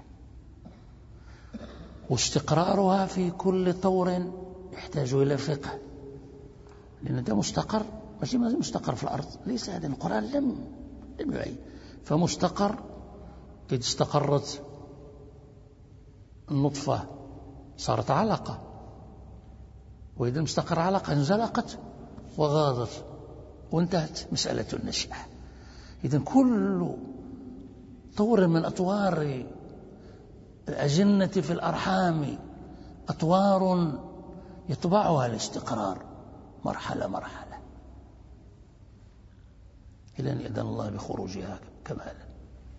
واستقرارها في كل طور يحتاج إلى فقه، لأن ده مستقر ماشي مستقر في الأرض، ليس هذا القرآن لم يعين. فمستقر إذ استقرت النطفة صارت علقة، وإذا المستقر علقة انزلقت وغاضت وانتهت مسألة النشأة. إذن كل طور من أطوار الأجنة في الأرحام أطوار يطبعها الاستقرار مرحلة مرحلة إلى أن يأذن الله بخروجها كمالا.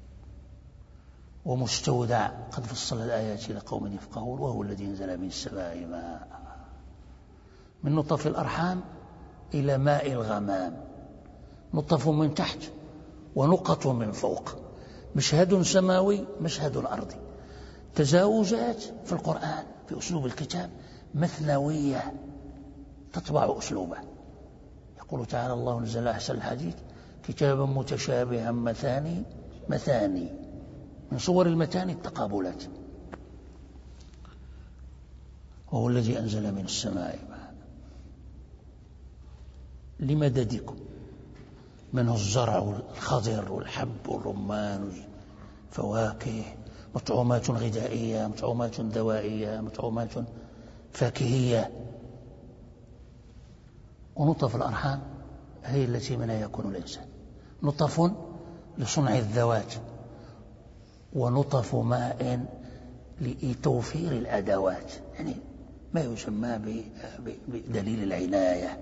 ومستودع قد فصل الآيات لقوم يفقهون. وهو الذي انزل من السماء ماء، من نطف الأرحام إلى ماء الغمام، نطف من تحت ونقط من فوق، مشهد سماوي مشهد أرضي. تزاوجات في القرآن في أسلوب الكتاب مثنوية تطبع أسلوبه. يقول تعالى الله نزل أحسن الحديث كتابا متشابها مثاني من صور المتاني التقابلات. وهو الذي أنزل من السماء ماء لمددكم منه الزرع والخضر والحب والرمان والفواكه، مطعومات غذائية، مطعومات دوائية، مطعومات فاكهية. ونطف الأرحام هي التي منها يكون الإنسان، نطف لصنع الذوات، ونطف ماء لتوفير الأدوات، يعني ما يسمى بدليل العناية.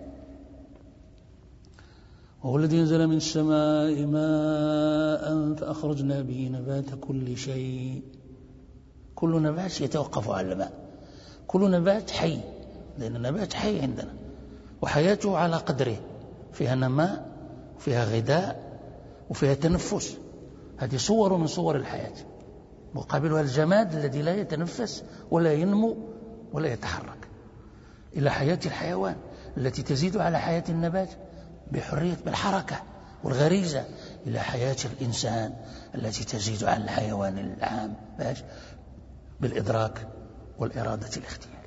وهو الذي أنزل من السماء ماء فأخرجنا به نبات كل شيء. كل نبات يتوقف على الماء، كل نبات حي، لأن النبات حي عندنا وحياته على قدره، فيها نماء وفيها غذاء وفيها تنفس. هذه صور من صور الحياة، مقابلها الجماد الذي لا يتنفس ولا ينمو ولا يتحرك، إلى حياة الحيوان التي تزيد على حياة النبات بحرية بالحركة والغريزة، إلى حياة الإنسان التي تزيد على الحيوان العام بالإدراك والإرادة الاختيارية.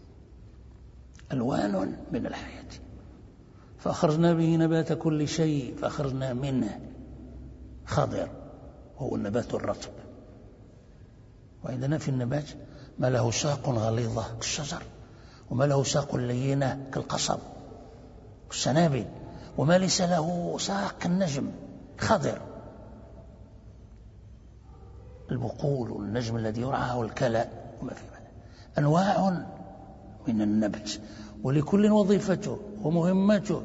ألوان من الحياة. فأخرجنا به نبات كل شيء، فأخرجنا منه خضر وهو النبات الرطب. وعندنا في النبات ما له ساق غليظة كالشجر، وما له ساق لينة كالقصب والسنابل، وما ليس له ساق كالنجم خضر، البقول والنجم الذي يرعى والكلى وما في معنى. أنواع من النبت، ولكل وظيفته ومهمته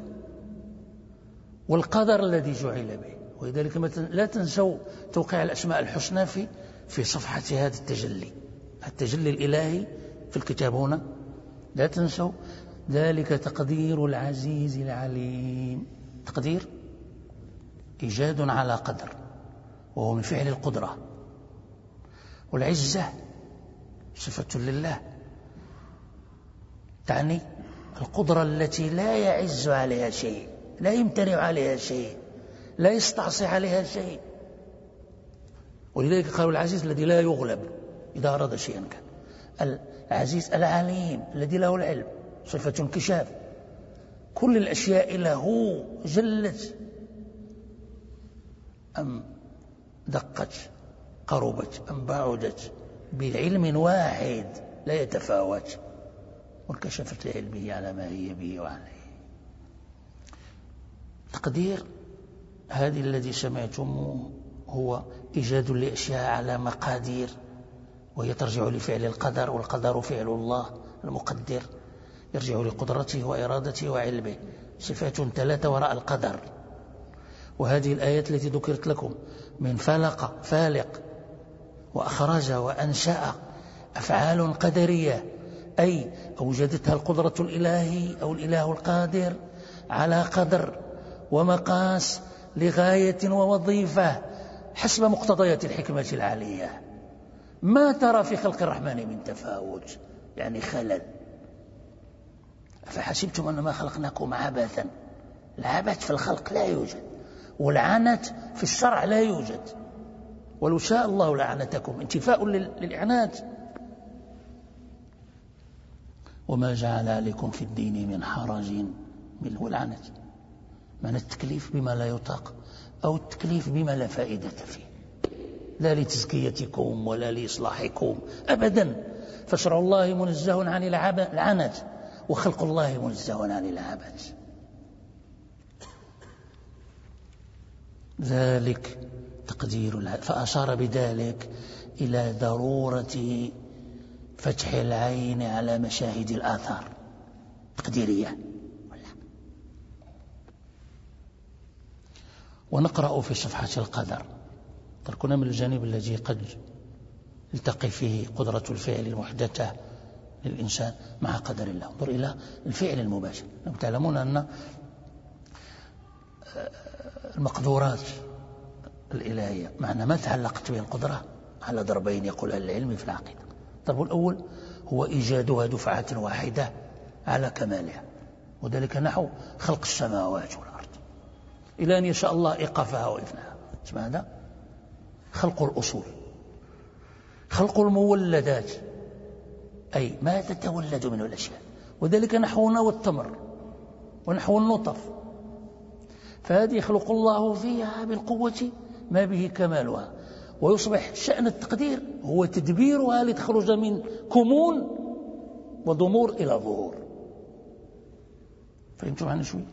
والقدر الذي جعل به. ولذلك لا تنسوا توقيع الأسماء الحسنى في صفحة هذا التجلي الإلهي في الكتاب هنا، لا تنسوا ذلك تقدير العزيز العليم. تقدير إيجاد على قدر، وهو من فعل القدرة. والعزة صفة لله، تعني القدرة التي لا يعز عليها شيء، لا يمتنع عليها شيء، لا يستعصي عليها شيء. ولذلك قالوا العزيز الذي لا يغلب إذا أراد شيئا كان. العزيز العليم الذي له العلم، صفة انكشاف. كل الأشياء له جلت أم دقت، قربت أم بعدت، بعلم واحد لا يتفاوت، وانكشفت لعلمه على ما هي به وعليه. تقدير هذه الذي سمعتموه هو إيجاد لأشياء على مقادير، وهي ترجع لفعل القدر، والقدر فعل الله المقدر، يرجع لقدرته وإرادته وعلمه. صفات 3 وراء القدر. وهذه الآيات التي ذكرت لكم من فلق فالق وأخرج وأنشأ، أفعال قدرية، أي أوجدتها القدرة الإلهي أو الإله القادر على قدر ومقاس لغاية ووظيفة حسب مقتضيات الحكمة العالية. ما ترى في خلق الرحمن من تفاوت، يعني خلل. فحسبتم أنما خلقناكم عبثا. العبث في الخلق لا يوجد، والعنت في الشرع لا يوجد. ولو شاء الله لعنتكم، انتفاء للإعنات. وما جعل عليكم في الدين من حرج، منه العنت، من التكليف بما لا يطاق، أو التكليف بما لا فائدة فيه، لا لتزكيتكم ولا لإصلاحكم أبدا. فشرع الله منزه عن العنت، وخلق الله منزه عن العبث. ذلك تقدير فأشار بذلك إلى ضرورة فتح العين على مشاهد الآثار تقديرية. ونقرأ في صفحة القدر، تركنا من الجانب الذي قد التقي فيه قدرة الفعل المحدثة للإنسان مع قدر الله. انظر إلى الفعل المباشر. تعلمون أن المقدورات الإلهية معنى ما تعلقت به القدرة على ضربين يقول أهل العلم في العقيدة. الضرب الأول هو إيجادها دفعة واحدة على كمالها، وذلك نحو خلق السماوات والأرض إلى أن يشاء الله إيقافها وإفناها. اسم هذا خلق الأصول. خلق المولدات أي ما تتولد منه الأشياء، وذلك نحونا والتمر ونحو النطف، فهذه يخلق الله فيها بالقوة ما به كمالها، ويصبح شأن التقدير هو تدبيرها لتخرج من كمون وضمور إلى ظهور. فهمتوا معنا شوي؟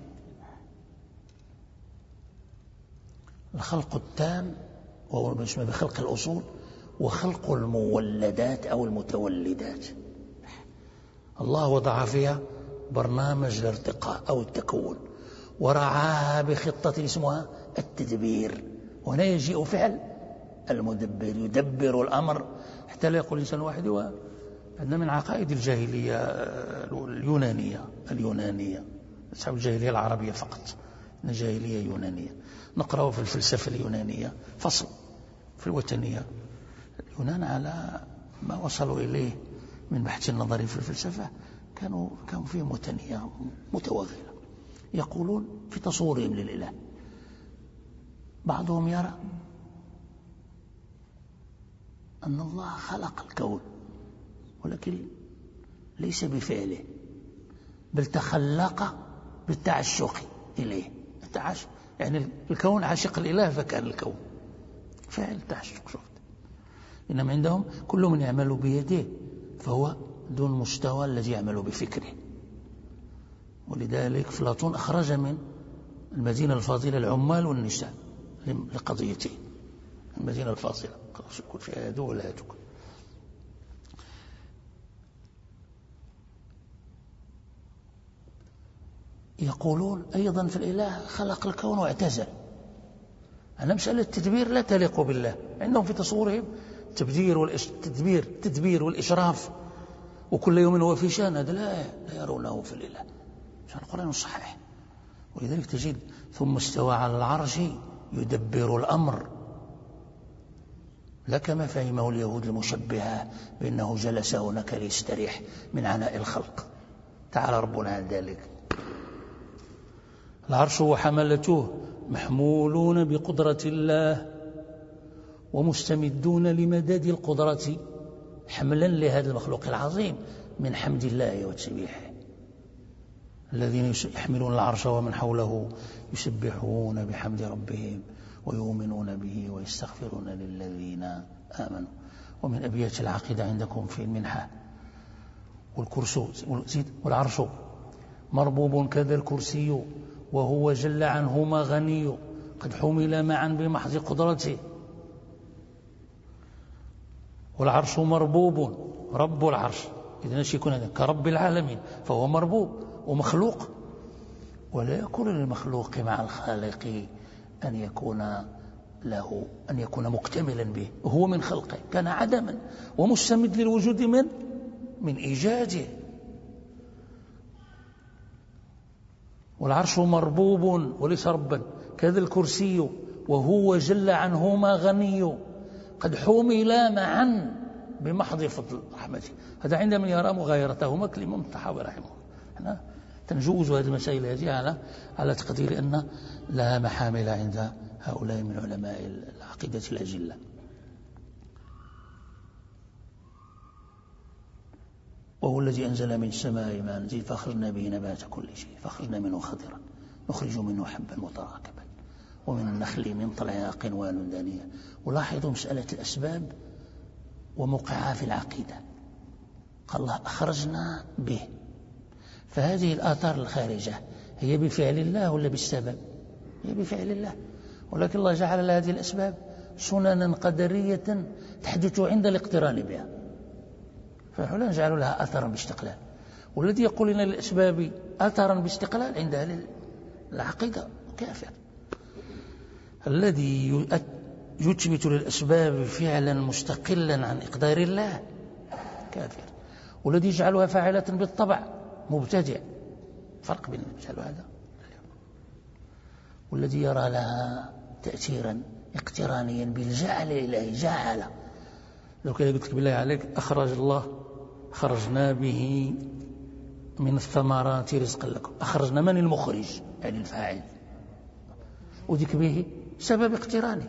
الخلق التام وهو ما يسمى بخلق الأصول، وخلق المولدات أو المتولدات. الله وضع فيها برنامج الارتقاء أو التكون، ورعاها بخطة اسمها التدبير. وهنا يجيء فعل المدبر، يدبر الأمر حتى لا يقول الإنسان واحد. وعندنا من عقائد الجاهلية اليونانية أصحاب الجاهلية العربية فقط، الجاهلية يونانية. نقرأ في الفلسفة اليونانية فصل في الوثنية. اليونان على ما وصلوا إليه من بحث النظري في الفلسفة كانوا فيهم وثنية متوغلة. يقولون في تصورهم للإله، بعضهم يرى أن الله خلق الكون ولكن ليس بفعله، بل تخلق بالتعشق إليه. يعني الكون عاشق الإله فكان الكون فعل تعشق. شفت؟ إنما عندهم كل من يعمل بيده فهو دون مستوى الذي يعمل بفكره. ولذلك أفلاطون أخرج من المدينة الفاضلة العمال والنساء لقضيته. المدينة الفاضلة يكون فيها هذا ولا هذا. يقولون أيضا في الإله خلق الكون واعتزل. أنا مسألة التدبير لا تليق بالله، عندهم في تصورهم التدبير والإشراف وكل يوم هو في شأن، هذا لا يرونه في الإله. شأن القرآن الصحيح. ولذلك تجد ثم استوى على العرش يدبر الأمر، لا كما فهمه اليهود المشبهة بأنه جلس هناك ليستريح من عناء الخلق. تعالى ربنا عن ذلك. العرش وحملته محمولون بقدرة الله ومستمدون لمداد القدرة حملا لهذا المخلوق العظيم من حمد الله وتسبيحه. الذين يحملون العرش ومن حوله يسبحون بحمد ربهم ويؤمنون به ويستغفرون للذين آمنوا. ومن أبيات العقيدة عندكم في المنحة: والعرش مربوب كذا الكرسي وهو جل عنهما غني قد حمل معا بمحض قدرته. والعرش مربوب، رب العرش إذا يكون كرب العالمين، فهو مربوب ومخلوق، ولا يكون للمخلوق مع الخالق أن يكون مكتملا به. هو من خلقه كان عدما ومستمد للوجود من إيجاده. والعرش مربوب وليس ربا كذا الكرسي وهو جل عنهما غني قد حملا معا بمحض فضل رحمته. هذا عند من يرى مغايرتهما كلمة من الطحاوي رحمه الله. احنا تنجوز هذه المسائل هذه على تقدير أن لها محامل عند هؤلاء من علماء العقيدة الأجلة. وهو الذي أنزل من السماء ماء فأخرجنا به نبات كل شيء فأخرجنا منه خضرا نخرج منه حبا متراكبا ومن النخل من طلعها قنوان دانية. ولاحظوا مسألة الأسباب وموقعها في العقيدة. قال الله أخرجنا به، فهذه الآثار الخارجة هي بفعل الله ولا بالسبب؟ هي بفعل الله، ولكن الله جعل لهذه الأسباب سننا قدرية تحدث عند الاقتران بها، فنحن لا نجعل لها أثرا باستقلال. والذي يقول لنا للأسباب أثرا باستقلال عند أهل العقيدة كافر. الذي يثبت للأسباب فعلا مستقلا عن إقدار الله كافر، والذي يجعلها فاعلة بالطبع مبتدع. فرق بين المثال هذا. والذي يرى لها تأثيرا اقترانيا بالجعل الإلهي جعل. لو كان قلت لك بالله عليك خرجنا به من الثمرات رزقا لكم، أخرجنا من المخرج يعني الفاعل، وذيك به سبب اقتراني.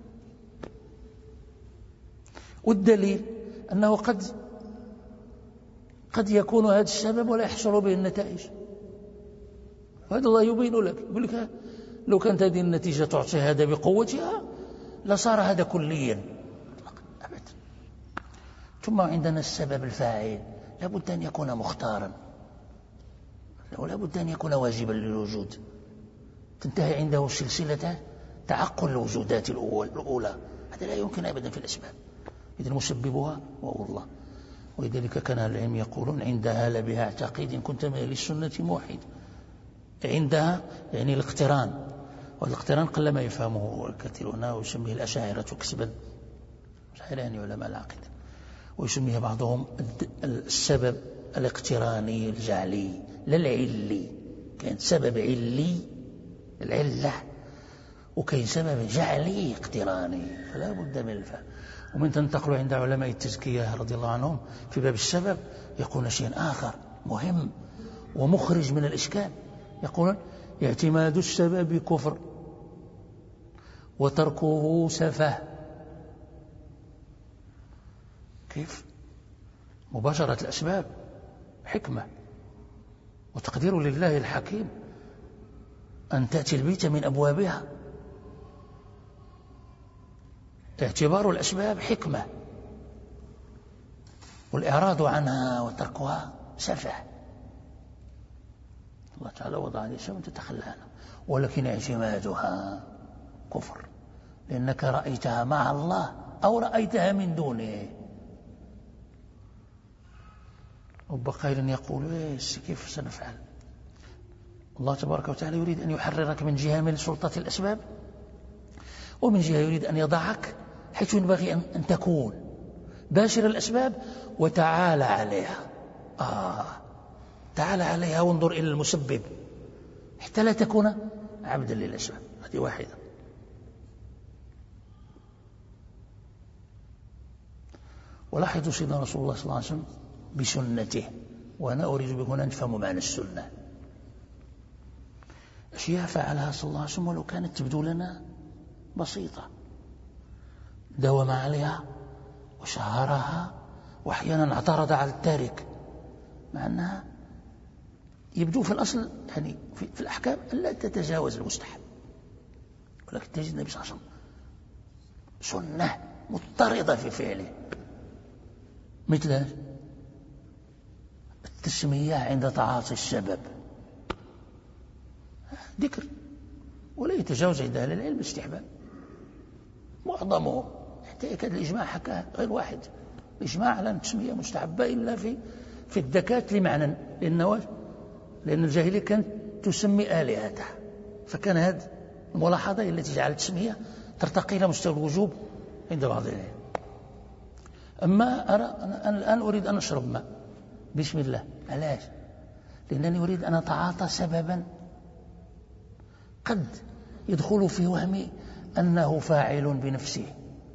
والدليل أنه قد قد يكون هذا السبب ولا يحصل به النتائج. هذا الله يبين لك، يقول لك لو كانت هذه النتيجة تعطي هذا بقوتها لصار هذا كليا أبدا. ثم عندنا السبب الفاعل لابد أن يكون مختارا، ولابد أن يكون واجبا للوجود، تنتهي عنده سلسلة تعقل الوجودات الأولى. هذا لا يمكن أبدا في الأسباب، إذن مسببها وهو الله. ولذلك كان العلم يقولون عندها لبها اعتقد إن كنت من أهل السنة موحد. عندها يعني الاقتران، والاقتران قلما يفهمه الكثيرون ويسميه الأشاعرة كسبا، يعني علماء العقيدة، ويسميه بعضهم السبب الاقتراني الجعلي لا العلي. كان سبب علي العلة، وكان سبب جعلي اقتراني، فلا بد من الفهم. ومن تنتقل عند علماء التزكية رضي الله عنهم في باب السبب يقولون شيء آخر مهم ومخرج من الإشكال، يقولون اعتماد السبب كفر وتركه سفه. كيف؟ مباشرة الأسباب حكمة وتقدير لله الحكيم أن تأتي البيت من أبوابها. اعتبار الأسباب حكمة، والإعراض عنها وتركها سفه. الله تعالى وضع الأسباب تتخلى عنها، ولكن اعتمادها كفر، لأنك رأيتها مع الله أو رأيتها من دونه. رب قائل يقول كيف سنفعل؟ الله تبارك وتعالى يريد أن يحررك من جهة من سلطة الأسباب، ومن جهة يريد أن يضعك حيث ينبغي أن تكون باشر الأسباب وتعالى عليها. تعالى عليها وانظر إلى المسبب حتى لا تكون عبدا للأسباب. هذه واحدة. ولاحظوا سيدنا رسول الله صلى الله عليه وسلم بسنته، وأنا أريد هنا نفهم معنى السنة، أشياء فعلها صلى الله عليه وسلم ولو كانت تبدو لنا بسيطة داوم عليها وشهرها، وأحيانا اعترض على التارك، مع أنها يبدو في الأصل يعني في الأحكام لا تتجاوز المستحب، ولكن تجد النبي صلى الله عليه وسلم سنة مضطردة في فعله، مثل التسمية عند تعاطي السبب، ذكر ولا يتجاوز عند أهل العلم استحباب معظمه، حتى يكاد الإجماع حكاه غير واحد، الإجماع على التسمية مستحبة إلا في الدكات لمعنى، لأن الجاهلية كانت تسمي آلهتها، فكان هذه الملاحظة التي جعلت التسمية ترتقي إلى مستوى الوجوب عند بعض العلم. أما أنا الآن أريد أن أشرب ماء بسم الله، علاش؟ لأنني أريد أن أتعاطى سببا قد يدخل في وهمي أنه فاعل بنفسه،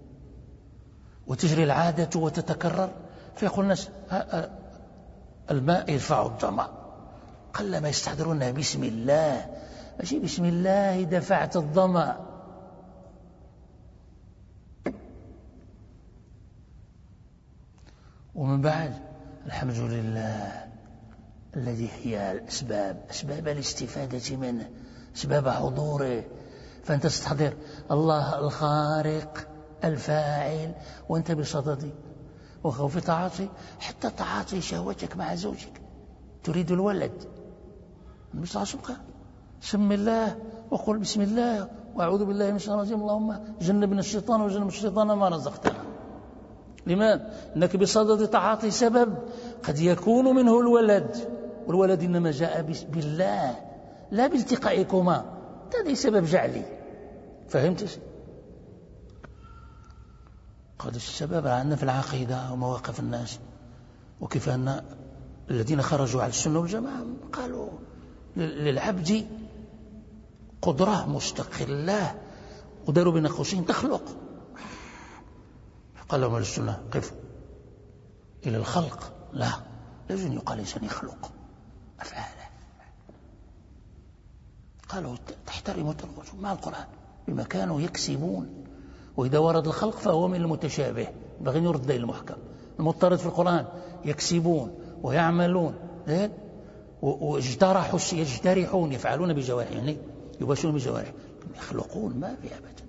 وتجري العادة وتتكرر، فيقول الناس الماء يدفع الظمأ، قلما يستحضرونها بسم الله، ماشي بسم الله دفعت الظمأ. ومن بعد الحمد لله الذي هي الأسباب، أسباب الاستفادة منه، أسباب حضوره، فأنت تستحضر الله الخارق الفاعل وأنت بصددي وخوف تعاطي، حتى تعاطي شهوتك مع زوجك، تريد الولد، النبي صلى الله عليه وسلم قال سم الله وقل بسم الله وأعوذ بالله من الشيطان الرجيم، اللهم جنبنا الشيطان وجنب الشيطان ما رزقتنا. لماذا؟ أنك بصدد تعاطي سبب قد يكون منه الولد، والولد إنما جاء بالله لا بالتقائكما، هذا سبب جعلي، فهمت؟ قد السبب عندنا في العقيدة ومواقف الناس، وكيف أن الذين خرجوا على السنة والجماعة قالوا للعبد قدرة مستقلة، وداروا بين قوسين تخلق، قال لهم السنة قفوا إلى الخلق، لا يجب يقال الإنسان يخلق أفعاله، قالوا تحترموا مع القرآن بما كانوا يكسبون، وإذا ورد الخلق فهو من المتشابه، بغي يرد إلى المحكم، المضطرد في القرآن يكسبون ويعملون يجترحون يفعلون بجوارحهم، يعني يباشرون بجوارحهم. يخلقون ما في أبدا.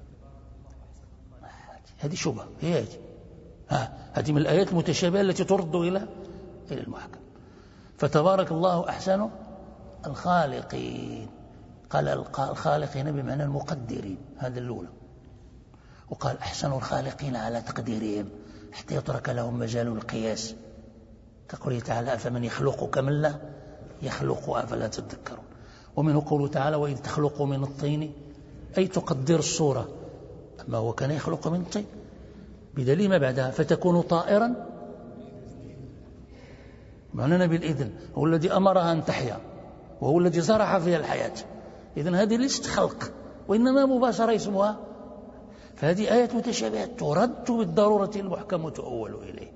هذه شبهة، هي هذه من الآيات المتشابهة التي ترد إلى المحكم. فتبارك الله أحسن الخالقين. قال الخالقين بمعنى المقدرين، هذا الأولى. وقال أحسن الخالقين على تقديرهم حتى يترك لهم مجال القياس، كقوله تعالى أفمن يخلق كمن لا يخلق أفلا تذكرون. ومنه قوله تعالى وإذ تخلق من الطين، أي تقدر الصورة، أما هو كان يخلق من الطين، بدليل ما بعدها فتكون طائرا معنانا بالإذن. هو الذي أمرها أن تحيا، وهو الذي زرع فيها الحياة. إذن هذه ليست خلق وإنما مباشرة اسمها. فهذه آية متشابهة ترد بالضرورة المحكم وتؤول إليه.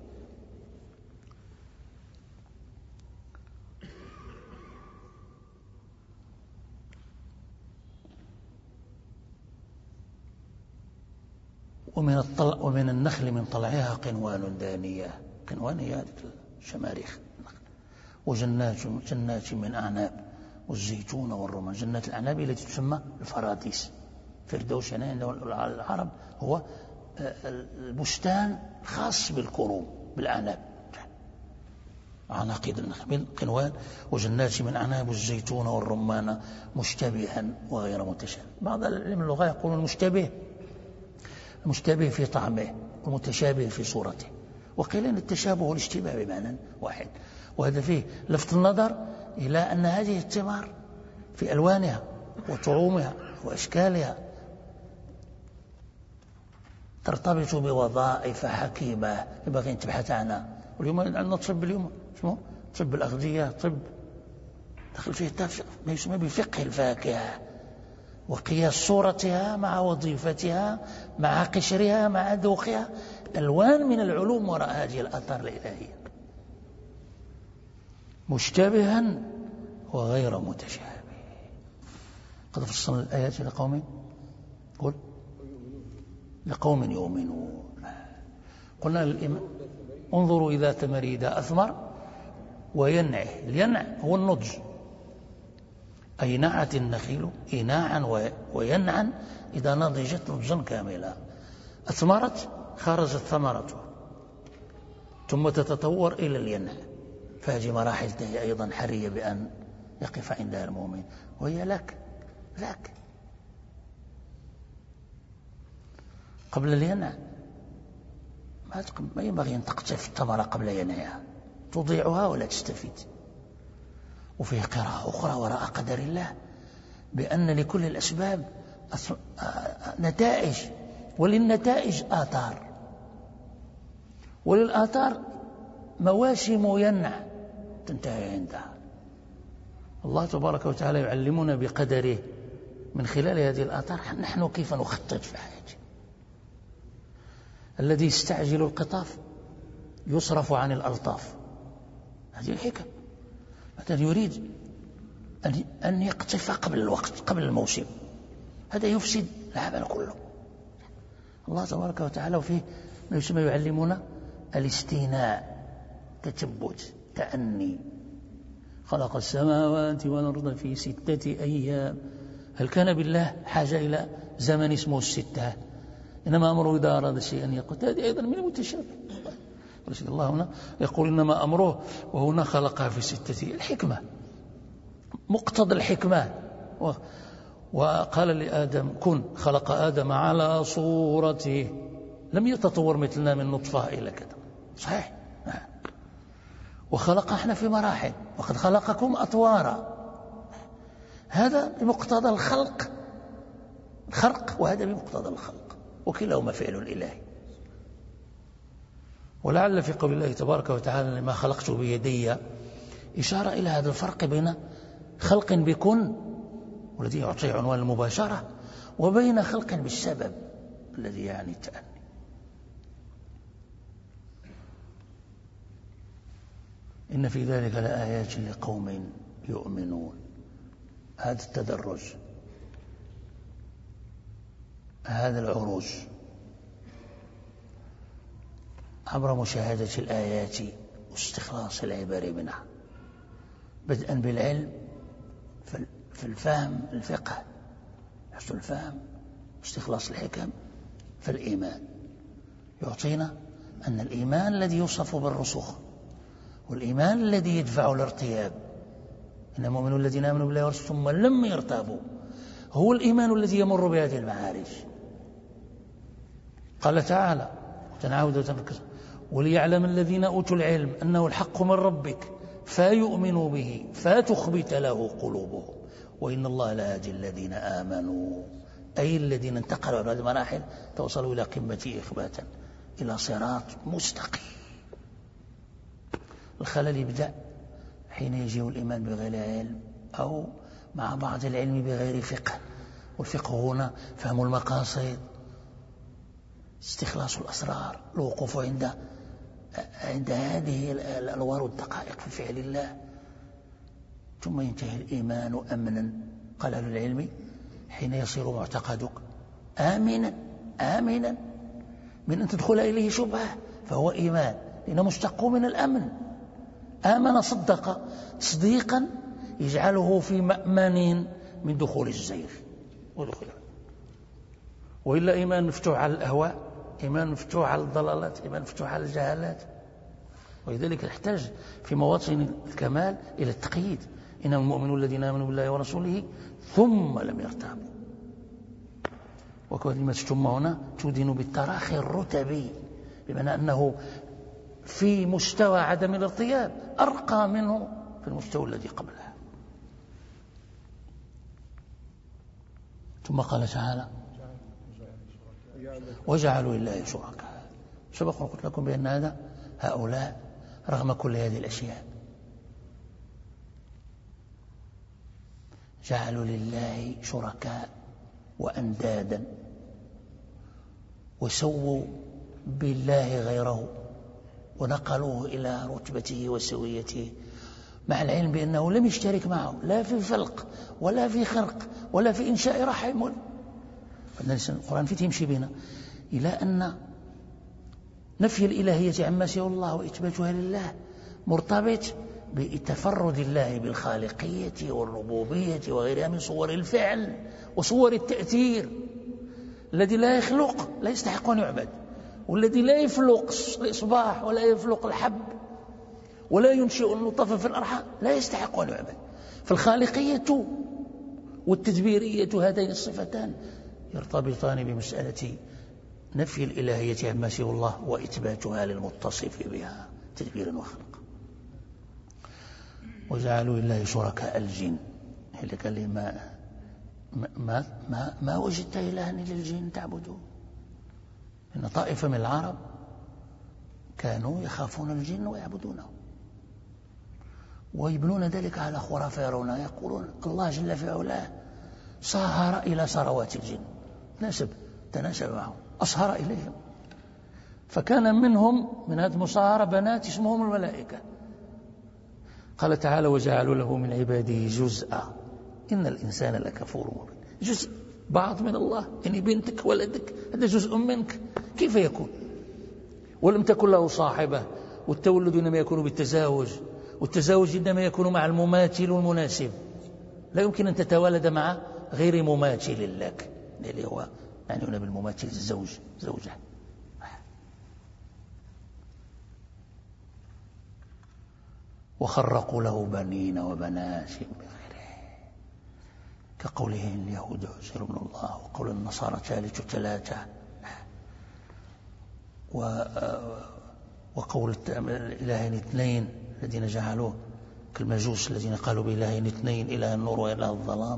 ومن النخل من طلعها قنوان دانية، قنوان هي الشماريخ، وجنات من أعناب والزيتون والرمان. جنات الأعناب التي تسمى الفراديس، فردوس يعني عند العرب هو البستان خاص بالكروم بالأعناب، عناقيد النخل. قنوان وجنات من أعناب والزيتون والرمان مشتبها وغير متشابه. بعض العلم اللغة يقولون المشتبه في طعمه والمتشابه في صورته، وقيل أن التشابه والاشتباه بمعنى واحد. وهذا فيه لفت النظر إلى أن هذه الثمار في ألوانها وطعومها وأشكالها ترتبط بوظائف حكيمة ينبغي أن تبحث عنها. واليوم عندنا طب، اليوم شنو طب الأغذية، طب دخل فيه ما يسمى بفقه الفاكهة وقياس صورتها مع وظيفتها مع قشرها مع ذوقها. ألوان من العلوم وراء هذه الآثار الإلهية، مشتبها وغير متشابه. قد فصلنا الآيات لقوم لقوم يؤمنون. قلنا انظروا إذا ثمر إذا أثمر وينعه. الينع هو النضج، أي نعت النخيل إناعا وينعا إذا نضجت نضجا كاملا. أثمرت خرجت ثمرته ثم تتطور إلى الينع. فهذه مراحل هي أيضا حرية بأن يقف عندها المؤمن، وهي لك قبل الينع. ما ينبغي أن تقطف الثمرة قبل ينعها، تضيعها ولا تستفيد. وفيه قراءة أخرى وراء قدر الله بأن لكل الأسباب نتائج، وللنتائج آثار، وللآثار مواسم ينع تنتهي عندها. الله تبارك وتعالى يعلمنا بقدره من خلال هذه الآثار نحن كيف نخطط في حياتنا. الذي يستعجل القطاف يصرف عن الألطاف، هذه الحكم. مثلا يريد أن يقطف قبل الوقت قبل الموسم، هذا يفسد العمل كله. الله تبارك وتعالى فيه ما يسمى يعلمنا الاستيناء، تثبت، تأني. خلق السماوات والأرض في 6 أيام. هل كان بالله حاجة إلى زمن اسمه الستة؟ إنما أمره إذا أراد شيئا يقول. هذه أيضا من المتشابه. رسول الله هنا يقول إنما أمره، وهنا خلقها في 6. الحكمة، مقتضى الحكمة. وقال لآدم كن، خلق آدم على صورته، لم يتطور مثلنا من نطفة إلى كذا، صحيح. وخلق احنا في مراحل، وقد خلقكم أطوارا. هذا بمقتضى الخلق، وهذا بمقتضى الخلق، وكلاهما فعل الإلهي. ولعل في قول الله تبارك وتعالى لما خلقت بيدي إشارة إلى هذا الفرق بين خلق بكن والذي يعطي عنوان المباشرة، وبين خلق بالسبب الذي يعني التأني. إن في ذلك لآيات لقوم يؤمنون. هذا التدرج، هذا العروج عبر مشاهدة الآيات واستخلاص العبر منها، بدءا بالعلم في الفهم الفقه، حسن الفهم واستخلاص الحكم. فالإيمان يعطينا أن الإيمان الذي يوصف بالرسوخ والإيمان الذي يدفع الارتياب، إن المؤمنون الذين آمنوا بالله ورسوله ثم لم يرتابوا، هو الإيمان الذي يمر بهذه المعارج. قال تعالى وتنعود وتنكس وليعلم الذين أوتوا العلم أنه الحق من ربك فيؤمنوا به فتخبت له قلوبهم وإن الله لا يهدي الذين آمنوا، أي الذين انتقلوا على هذه المراحل توصلوا إلى قمة إخباتا، إلى صراط مستقيم. الخلل يبدأ حين يجي الإيمان بغير علم أو مع بعض العلم بغير فقه، والفقه هنا فهم المقاصد، استخلاص الأسرار، الوقوف عند هذه الأنوار والدقائق في فعل الله، ثم ينتهي الإيمان أمنا. قال أهل العلم حين يصير معتقدك آمنا من أن تدخل إليه شبهة فهو إيمان، لأنه مشتق من الأمن. آمن صدق تصديقا يجعله في مأمن من دخول الزيغ وإلا إيمان مفتوح على الأهواء، إيمان مفتوح على الضلالات، إيمان مفتوح على الجهالات. ولذلك يحتاج في مواطن الكمال إلى التقييد، إنما المؤمنون الذين آمنوا بالله ورسوله ثم لم يرتابوا. وكلمة ثم هنا تدين بالتراخي الرتبي، بمعنى أنه في مستوى عدم الارتياب أرقى منه في المستوى الذي قبله. ثم قال تعالى وجعلوا لله شركاء. سبق وقلت لكم بأن هؤلاء رغم كل هذه الأشياء جعلوا لله شركاء وأندادا وسووا بالله غيره ونقلوه إلى رتبته وسويته، مع العلم بأنه لم يشترك معه لا في الفلق ولا في خرق ولا في إنشاء رحم. القرآن فيه يمشي بنا إلى أن نفي الإلهية عما سوى الله وإثباتها لله مرتبط بتفرد الله بالخالقية والربوبية وغيرها من صور الفعل وصور التأثير. الذي لا يخلق لا يستحق أن يعبد، والذي لا يفلق الإصباح ولا يفلق الحب ولا ينشئ النطفة في الأرحام لا يستحق أن يعبد. فالخالقية والتدبيرية هذين الصفتان يرتبطان بمسألة نفي الإلهية عما سوى الله وإثباتها للمتصف بها تدبيرا وخلقا. وجعلوا لله شركاء الجن، اللي قال لي ما وجدت إلها إلا الجن تعبدون. إن طائفة من العرب كانوا يخافون الجن ويعبدونه ويبنون ذلك على خرافة يرونها، يقولون الله جل في علاه صهر إلى ثروات الجن، تناسب معهم، أصهر إليهم. فكان منهم من هذه المصاهرة بنات اسمهم الملائكة. قال تعالى وجعلوا له من عباده جزءا إن الإنسان لكفور مبين. جزء بعض من الله، يعني بنتك ولدك هذا جزء منك، كيف يكون؟ ولم تكن له صاحبة، والتولد إنما يكون بالتزاوج، والتزاوج إنما يكون مع المماثل المناسب. لا يمكن أن تتولد مع غير مماثل لك، اللي هو يعني هنا بالمماثل زوجة. وخرقوا له بنين وبنات بغيره، كقولهم اليهود عزير بن الله وقول النصارى ثالث ثلاثة، وقول الإلهين اثنين الذين جعلوه كالمجوس الذين قالوا بإلهين اثنين، إله النور وإله الظلام.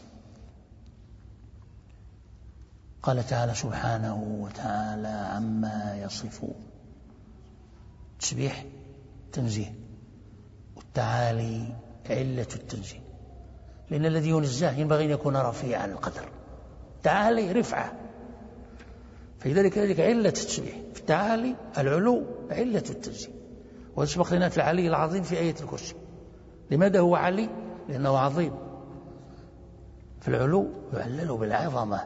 قال تعالى سبحانه وتعالى عما يصفون. تسبيح تنزيه، والتعالي علة التنزيه، لأن الذي ينزه ينبغي أن يكون رفيعا القدر، تعالي رفعة، فلذلك علة التسبيح في التعالي العلو علة التنزيه. وسبق لنا في العلي العظيم في آية الكرسي. لماذا هو علي؟ لأنه عظيم. في العلو يعلل بالعظمة.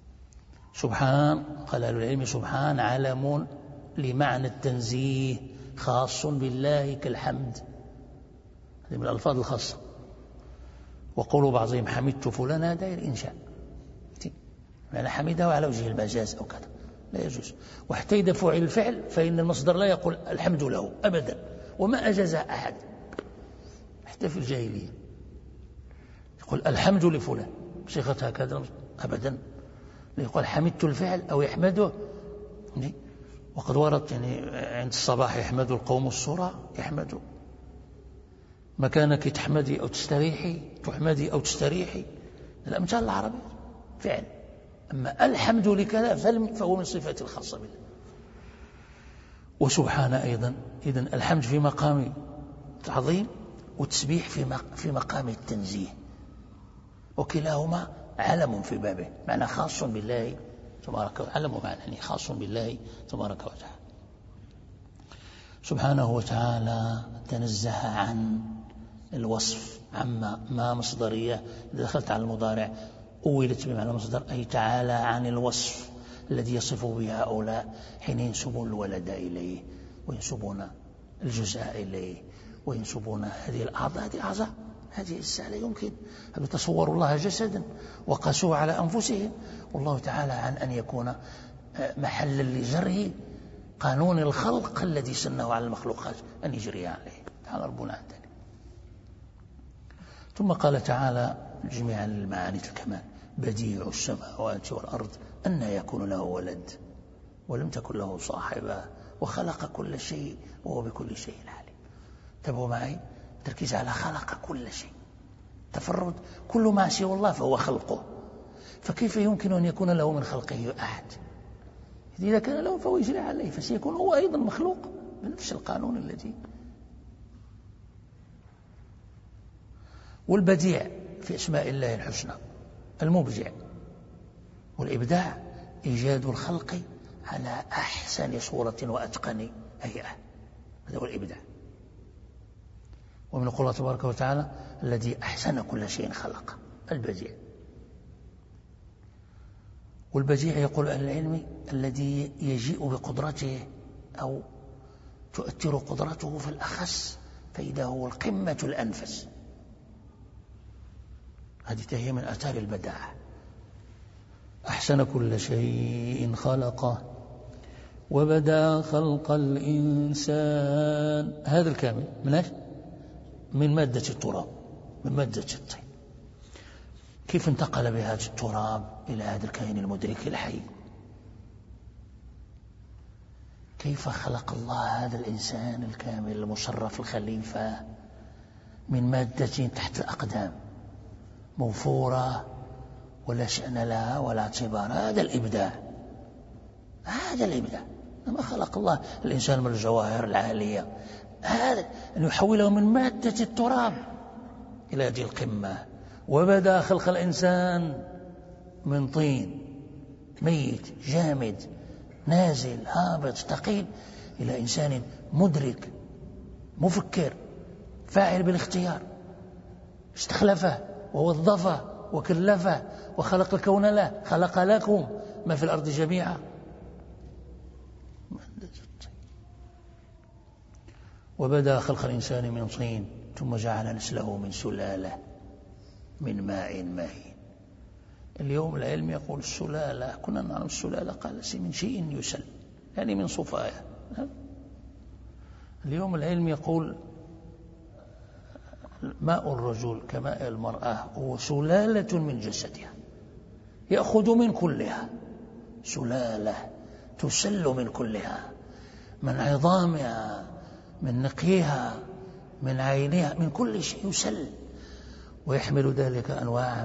سبحان، قال أهل العلم سبحان علم لمعنى التنزيه خاص بالله كالحمد، هذه من الألفاظ الخاصة. وقول بعضهم حمدت فلان هذا الإنشاء، يعني حمده على وجه المجاز أو كذا، لا يجوز. وحتى إذا فعل الفعل فإن المصدر لا يقول الحمد له أبدا، وما أجازه أحد حتى في الجاهلية، يقول الحمد لفلان بصيغة هكذا أبدا، لا يقول حمدت الفعل أو يحمده. وقد ورد يعني عند الصباح يحمد القوم الصراع، يحمدوا مكانك تحمدي أو تستريحي، تحمدي أو تستريحي، الأمثال العربية فعل. أما الحمد لكذا فهو من صفات الخاصة بالله. وسبحان أيضا، إذن الحمد في مقام التعظيم والتسبيح في مقام التنزيه، وكلاهما علم في بابه، معنى خاص بالله تبارك وتعالى، علم معنى يعني خاص بالله تبارك وتعالى. سبحانه وتعالى تنزه عن الوصف، عما ما مصدرية إذا دخلت على المضارع أولت بمعنى مصدر، أي تعالى عن الوصف الذي يصف به هؤلاء حين ينسبون الولد إليه وينسبون الجزء إليه وينسبون هذه الأعضاء، هذه الساعة لا يمكن أن يتصوروا الله جسدا وقاسوه على أنفسهم، والله تعالى عن أن يكون محلا لجره قانون الخلق الذي سنه على المخلوقات أن يجري عليه، تعالى ربنا عن ذلك. ثم قال تعالى جميعا للمعاني الكمال بديع السماوات والأرض أن يكون له ولد ولم تكن له صاحبة وخلق كل شيء وهو بكل شيء عليم. انتبهوا معي، تركيز على خلق كل شيء، تفرد كل ما سوى الله فهو خلقه، فكيف يمكن أن يكون له من خلقه أحد؟ إذا كان له فهو يجري عليه، فسيكون هو أيضا مخلوق بنفس القانون الذي. والبديع في أسماء الله الحسنى المبدع، والإبداع إيجاد الخلق على أحسن صورة وأتقن هيئة، هذا هو الإبداع. ومن قوله تبارك وتعالى الذي أحسن كل شيء خلق، البديع. والبديع يقول أهل العلم الذي يجيء بقدرته أو تؤثر قدرته في الأخص فإذا هو القمة الأنفس، هذه هي من آثار البداعة. أحسن كل شيء خلقه وبدأ خلق الإنسان، هذا الكامل من مادة التراب، من مادة الطين. كيف انتقل بهذا التراب إلى هذا الكائن المدرك الحي؟ كيف خلق الله هذا الإنسان الكامل المشرف الخليفة من مادة تحت الأقدام موفورة ولا شأن لها ولا اعتبار؟ هذا الإبداع، هذا الإبداع. لما خلق الله الإنسان من الجواهر العالية، هذا أن يحوله من مادة التراب إلى هذه القمة. وبدأ خلق الإنسان من طين ميت جامد نازل هابط ثقيل إلى إنسان مدرك مفكر فاعل بالاختيار، استخلفه ووظفه وكلفه وخلق الكون له، خلق لكم ما في الأرض جميعا. وبدأ خلق الإنسان من طين ثم جعل نسله من سلالة من ماء مهين. اليوم العلم يقول السلالة، كنا نعلم السلالة قال من شيء يسل، يعني من صفايا. اليوم العلم يقول ماء الرجل كماء المرأة هو سلالة من جسدها، يأخذ من كلها، سلالة تسل من كلها، من عظامها من نقيها من عينها من كل شيء يسل، ويحمل ذلك أنواع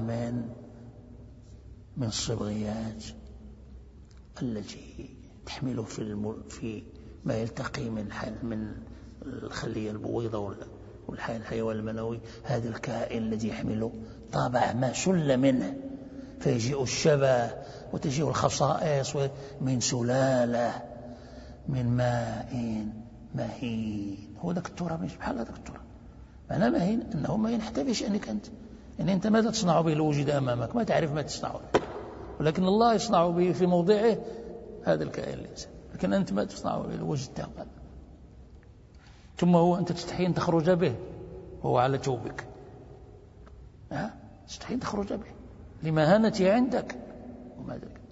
من الصبغيات التي تحمله في ما يلتقي من الخلية البويضة والحيوان المنوي، هذا الكائن الذي يحمل طابع ما سل منه، فيجيء الشبه وتجيء الخصائص من سلالة من ماء مهين. هو ذاك التراب بحال هذاك التراب، معنى مهين أنه ما ينحتبش أنك أنت، يعني أنت ماذا تصنع به لو وجد أمامك؟ ما تعرف ما تصنع به، ولكن الله يصنع به في موضعه هذا الكائن الإنسان، لكن أنت ما تصنع به لو وجدته. ثم هو أنت تستحي أن تخرج به وهو على ثوبك، تستحي أن تخرج به لمهانته عندك وما ذلك.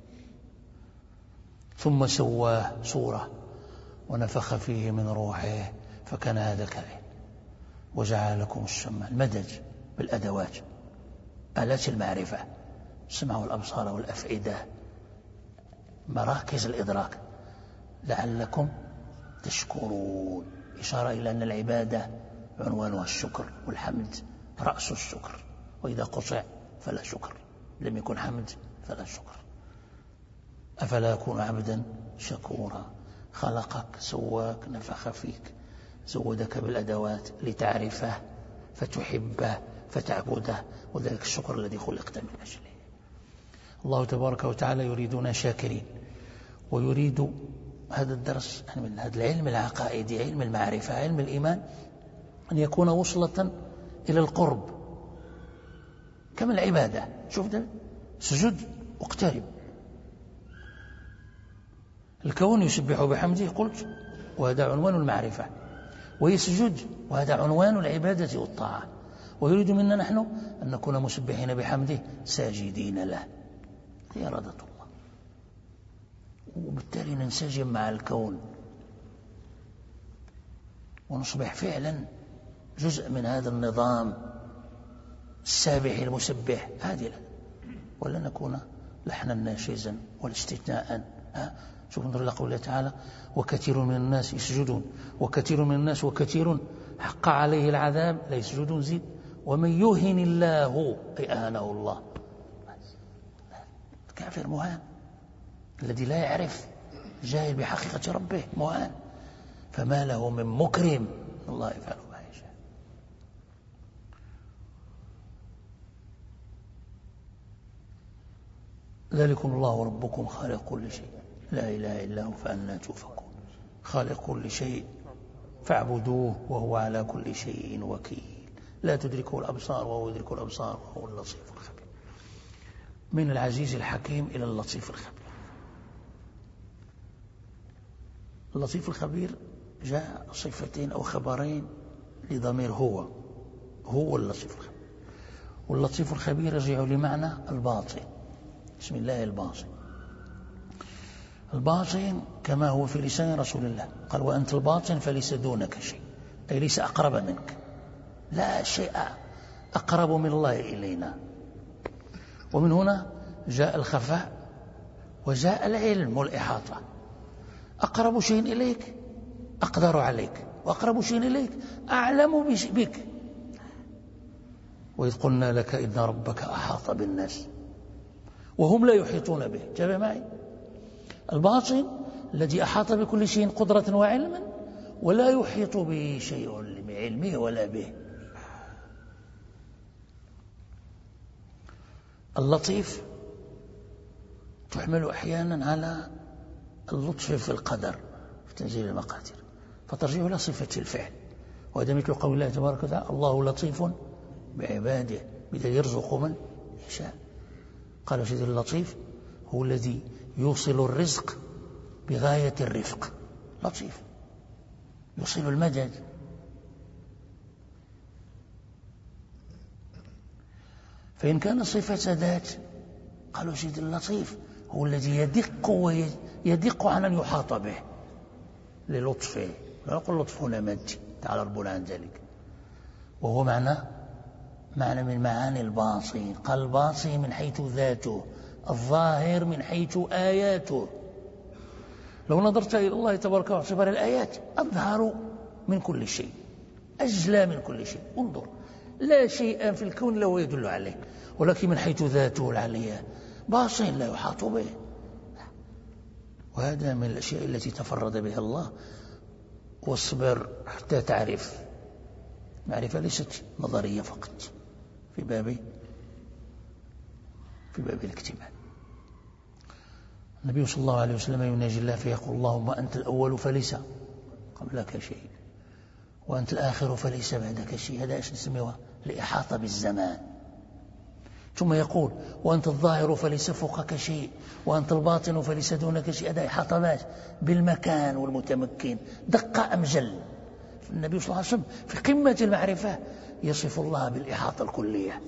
ثم سواه صورة ونفخ فيه من روحه فكان هذا كائن، وجعل لكم السمع، المدد بالأدوات، آلات المعرفة، السمع والأبصار والأفئدة، مراكز الإدراك، لعلكم تشكرون. إشارة إلى أن العبادة عنوانها الشكر، والحمد رأس الشكر، وإذا قطع فلا شكر، لم يكن حمد فلا شكر. أفلا يكون عبدا شكورا؟ خلقك، سواك، نفخ فيك، زودك بالأدوات لتعرفه فتحبه فتعبده، وذلك الشكر الذي خلقت من أجله. الله تبارك وتعالى يريدنا شاكرين، ويريد هذا الدرس من هذا العلم العقائدي، علم المعرفة، علم الإيمان، أن يكون وصلة إلى القرب كما العبادة. شوف ده سجود واقترب، الكون يسبح بحمده قلت، وهذا عنوان المعرفة، ويسجد وهذا عنوان العبادة والطاعة. ويريد منا نحن أن نكون مسبحين بحمده ساجدين له، هي إرادة الله، وبالتالي ننسجم مع الكون ونصبح فعلا جزء من هذا النظام السابح المسبح هادلا، ولا نكون لحنا ناشزا ولا استثناء. شوف انظر إلى قوله تعالى: وكثير من الناس يسجدون، وكثير من الناس وكثير حق عليه العذاب لا يسجدون زيد، ومن يهن الله أي أهانه الله. الكافر مهان، الذي لا يعرف جاهل بحقيقة ربه مهان، فما له من مكرم، الله يفعل ما يشاء. ذلكم الله ربكم خالق كل شيء لا إله إلا هو فأنى توفقون. خالق كل شيء فاعبدوه وهو على كل شيء وكيل، لا تدركه الأبصار وهو يدرك الأبصار وهو اللطيف الخبير. من العزيز الحكيم إلى اللطيف الخبير. اللطيف الخبير جاء صفتين أو خبرين لضمير هو اللطيف الخبير، واللطيف الخبير يرجع لمعنى الباطن. بسم الله الباطن. الباطن كما هو في لسان رسول الله، قال: وأنت الباطن فليس دونك شيء، أي ليس أقرب منك، لا شيء أقرب من الله إلينا. ومن هنا جاء الخفاء وجاء العلم والإحاطة. أقرب شيء إليك أقدر عليك، وأقرب شيء إليك أعلم بك. وإذ قلنا لك إن ربك أحاط بالناس وهم لا يحيطون به. جاب معي الباطن الذي أحاط بكل شيء قدرة وعلما، ولا يحيط به شيء بعلمه ولا به. اللطيف تحمل أحيانا على اللطف في القدر في تنزيل المقادير، فترجع إلى صفة الفعل، وهذا مثل قول الله تبارك وتعالى: الله لطيف بعباده، بذلك يرزق من يشاء. قال سيدي اللطيف هو الذي يوصل الرزق بغاية الرفق، لطيف يوصل المدد. فإن كان صفة ذات قالوا سيدي اللطيف هو الذي يدق عن أن يحاط به للطفه، لا نقول لطف هنا مادي تعالى ربنا عن ذلك، وهو معنى من معاني الباطن. قال: الباطن من حيث ذاته، الظاهر من حيث آياته. لو نظرت إلى الله تبارك وتعالى الآيات أظهر من كل شيء، أجلى من كل شيء. انظر، لا شيء في الكون له يدل عليه، ولكن من حيث ذاته العليا باطن لا يحاط به. وهذا من الأشياء التي تفرد بها الله. واصبر حتى تعرف. معرفة ليست نظرية فقط في باب الاكتمال. النبي صلى الله عليه وسلم يناجي الله فيقول: اللهم أنت الأول فليس قبلك شيء، وأنت الآخر فليس بعدك شيء. هذا ايش نسميه؟ الإحاطة بالزمان. ثم يقول: وأنت الظاهر فليس فوقك شيء، وأنت الباطن فليس دونك شيء. هذا إحاطة بالمكان والمتمكن، دق أم جل. النبي صلى الله عليه وسلم في قمة المعرفة يصف الله بالإحاطة الكلية.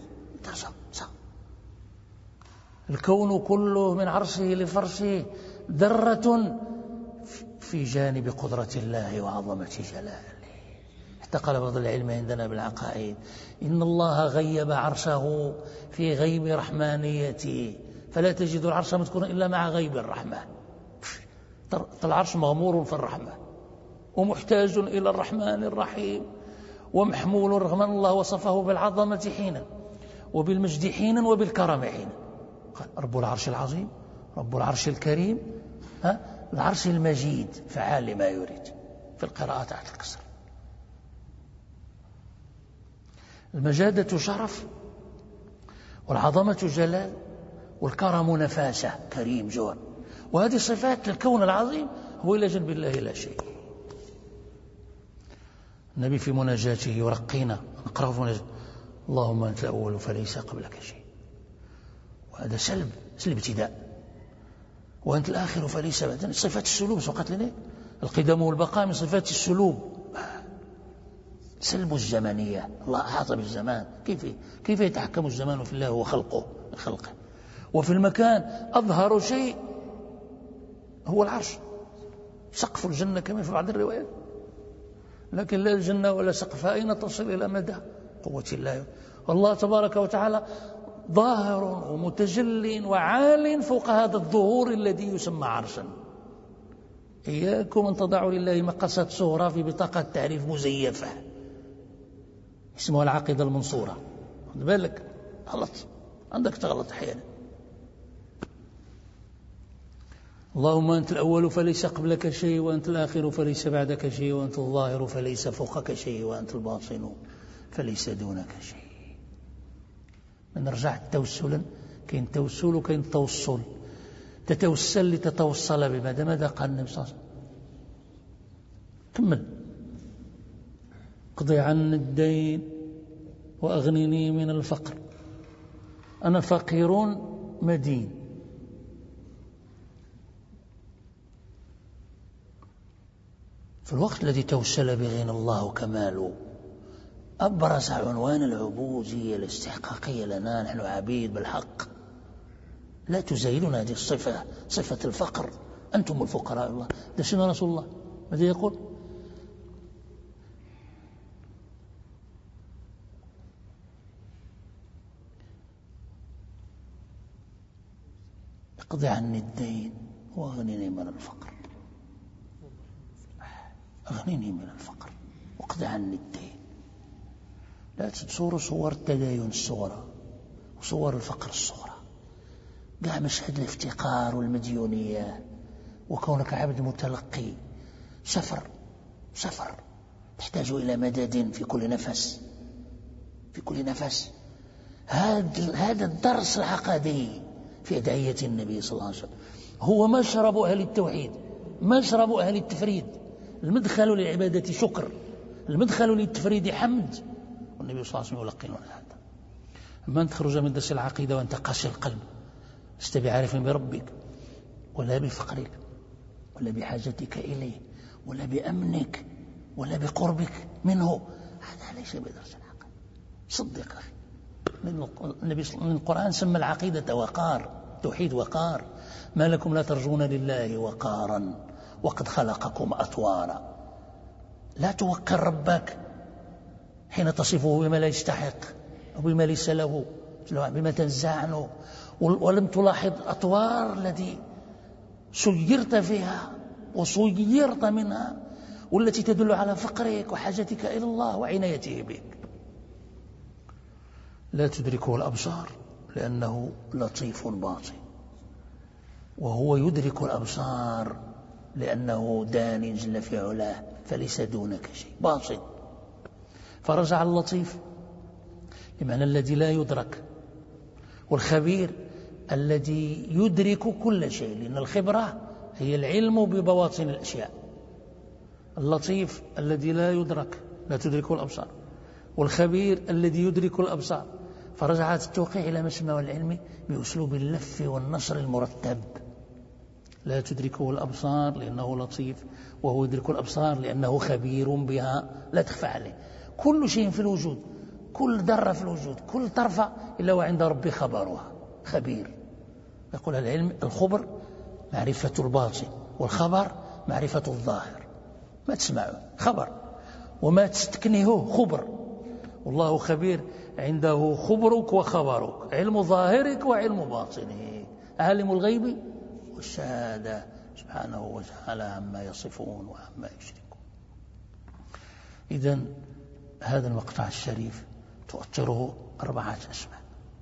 الكون كله من عرشه لفرشه ذرة في جانب قدرة الله وعظمة جلاله. حتى قال بعض العلم عندنا بالعقائد إن الله غيب عرشه في غيب رحمانيته، فلا تجد العرش مذكورا إلا مع غيب الرحمة. العرش مغمور في الرحمة ومحتاج إلى الرحمن الرحيم ومحمول رغم أن الله وصفه بالعظمة حينا وبالمجد حينا وبالكرم حينا. رب العرش العظيم، رب العرش الكريم، العرش المجيد فعال لما يريد في القراءة تحت الكسر. المجادة شرف، والعظمة جلال، والكرم نفاسة كريم جوع، وهذه صفات الكون العظيم هو إلى جنب الله لا شيء. النبي في مناجاته يرقينا نقرأ في مناجاته اللهم أنت الأول فليس قبلك شيء، وهذا سلب ابتداء، وأنت الآخر فليس بعد. صفات السلوب سوقت لنا القدم والبقاء من صفات السلوب. سلب الزمنية، الله أحاط بالزمان، كيف يتحكم الزمان في الله وخلقه وفي المكان. أظهر شيء هو العرش، سقف الجنة كما في بعض الروايات، لكن لا الجنة ولا سقفها أين تصل إلى مدى قوة الله. والله تبارك وتعالى ظاهر ومتجل وعال فوق هذا الظهور الذي يسمى عرشا. إياكم أن تضعوا لله مقاسات صغرى في بطاقة تعريف مزيفة اسمها العقيدة المنصورة. خذ بالك غلط، عندك تغلط أحيانا. اللهم أنت الأول فليس قبلك شيء، وأنت الآخر فليس بعدك شيء، وأنت الظاهر فليس فوقك شيء، وأنت الباطن فليس دونك شيء. من رجع توسلا، كاين توسل وكاين توصل. تتوسل لتتوصل بماذا؟ ماذا قال النبي صلى الله عليه وسلم؟ كمل: اقضي عني الدين وأغنني من الفقر، أنا فقير مدين. في الوقت الذي توسل بغنى الله كماله أبرز عنوان العبودية الاستحقاقية لنا، نحن عبيد بالحق. لا تزايلون هذه الصفة، صفة الفقر. أنتم الفقراء الله. ده سنة رسول الله ماذا يقول؟ اقضي عني الدين واغنني من الفقر. اغنني من الفقر واقضي عني الدين. لا تصوروا صور التدين الصغرى وصور الفقر الصغرى، قاع مشهد الافتقار والمديونية وكونك عبد متلقي. سفر تحتاج إلى مدد في كل نفس. هذا الدرس العقدي في أدعية النبي صلى الله عليه وسلم هو مشرب أهل التوحيد، مشرب أهل التفريد. المدخل للعبادة شكر، المدخل للتفريد حمد، والنبي صلى الله عليه وسلم يلقننا هذا. أما أن تخرج من درس العقيدة وأنت قاسي القلب، لست بعارف بربك ولا بفقرك ولا بحاجتك إليه ولا بأمنك ولا بقربك منه، هذا ليس بدرس العقيدة. صدق أخي، من القرآن سمى العقيدة وقار، توحيد وقار. ما لكم لا ترجون لله وقارا وقد خلقكم أطوارا. لا توقر ربك حين تصفه بما لا يستحق أو بما ليس له، بما تنزع عنه، ولم تلاحظ أطوار التي سيرت فيها وصيرت منها، والتي تدل على فقرك وحاجتك إلى الله وعنايته بك. لا تدركه الأبصار لأنه لطيف باطن، وهو يدرك الأبصار لأنه دان جل في علاه فليس دونك شيء باطن. فرجع اللطيف بمعنى الذي لا يدرك، والخبير الذي يدرك كل شيء، لأن الخبرة هي العلم ببواطن الأشياء. اللطيف الذي لا يدرك، لا تدركه الأبصار، والخبير الذي يدرك الأبصار. فرجعت التوقيع إلى مسمى العلم بأسلوب اللف والنشر المرتب. لا تدركه الأبصار لأنه لطيف، وهو يدرك الأبصار لأنه خبير بها لا تخفى عليه. كل شيء في الوجود، كل ذرة في الوجود، كل طرفة إلا وعند ربي خبرها، خبير. يقول العلم الخبر معرفة الباطن، والخبر معرفة الظاهر. ما تسمعه خبر، وما تستكنه خبر. والله خبير، عنده خبرك وخبرك، علم ظاهرك وعلم باطنك، عالم الغيب والشهادة سبحانه وتعالى عما يصفون وعما يشركون. إذن هذا المقطع الشريف تؤثره 4 أسماء: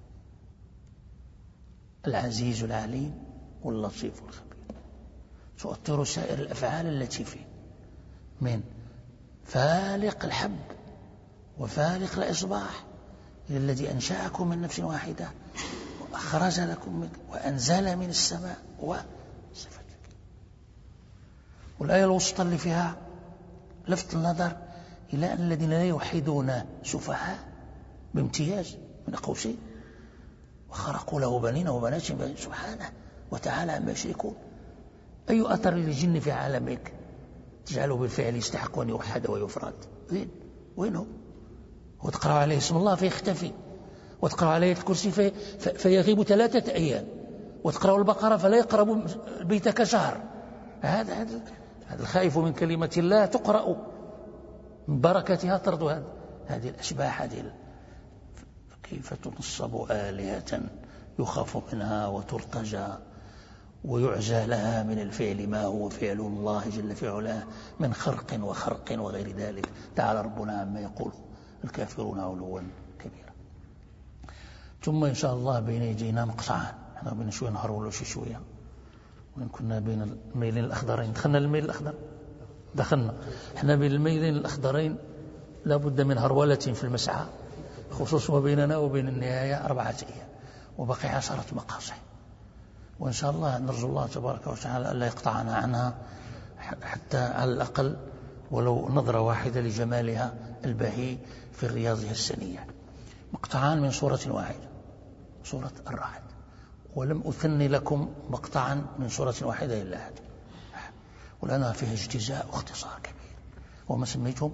العزيز العليم واللطيف والخبير. تؤثر سائر الأفعال التي فيه، من فالق الحب وفالق الإصباح إلى الذي أنشأكم من نفس واحدة وأخرج لكم من وأنزل من السماء وصفتك. والآية الوسطى اللي فيها لفت النظر إلى أن الذين لا يوحدون سفهاء بامتياز من قوسين، وخرقوا له بنين وبنات سبحانه وتعالى عما يشركون. أي أثر للجن في عالمك تجعله بالفعل يستحق أن يوحد ويفرد؟ وين هو؟ وتقرأ عليه اسم الله فيختفي، وتقرأ عليه الكرسي فيغيب 3 أيام، وتقرأ البقرة فلا يقرب بيتك شهر. هذا الخائف من كلمة الله تقرأ من بركتها ترد هذه الأشباح. كيف تنصب آلهة يخاف منها وترتجى ويعزى لها من الفعل ما هو فعل الله جل في علاه من خرق وخرق وغير ذلك. تعالى ربنا عما يقول الكافرون علوا كبيرا. ثم إن شاء الله بين يدينا مقطعان، احنا بين شوية نهار ولا شوية، وإن كنا بين الميلين الأخضرين. دخلنا الميل الأخضر، دخلنا احنا بين الميلين الأخضرين، لابد من هرولة في المسعى، خصوصا بيننا وبين النهاية 4 أيام، وبقي 10 مقاصع. وإن شاء الله نرجو الله تبارك وتعالى ألا يقطعنا عنها حتى على الأقل ولو نظرة واحدة لجمالها البهي في رياضها السنية. مقطعان من سورة واحدة، سورة الرعد، ولم أثني لكم مقطعا من سورة واحدة إلا هذا، ولنا فيه اجتزاء واختصار كبير، وما سميتهم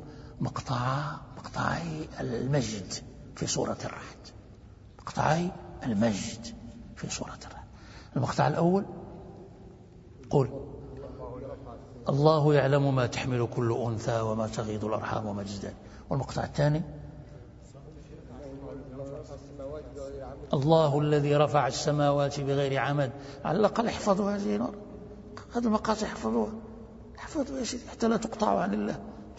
مقطعي المجد في سورة الرعد. مقطعي المجد في سورة الرعد. المقطع الأول: قل الله يعلم ما تحمل كل أنثى وما تغيض الأرحام وما تزداد. والمقطع الثاني: الله الذي رفع السماوات بغير عمد. على الأقل احفظوا هذه النور، هذه المقاطع احفظوها، احفظوا يا سيدي حتى لا تقطعوا عن الله.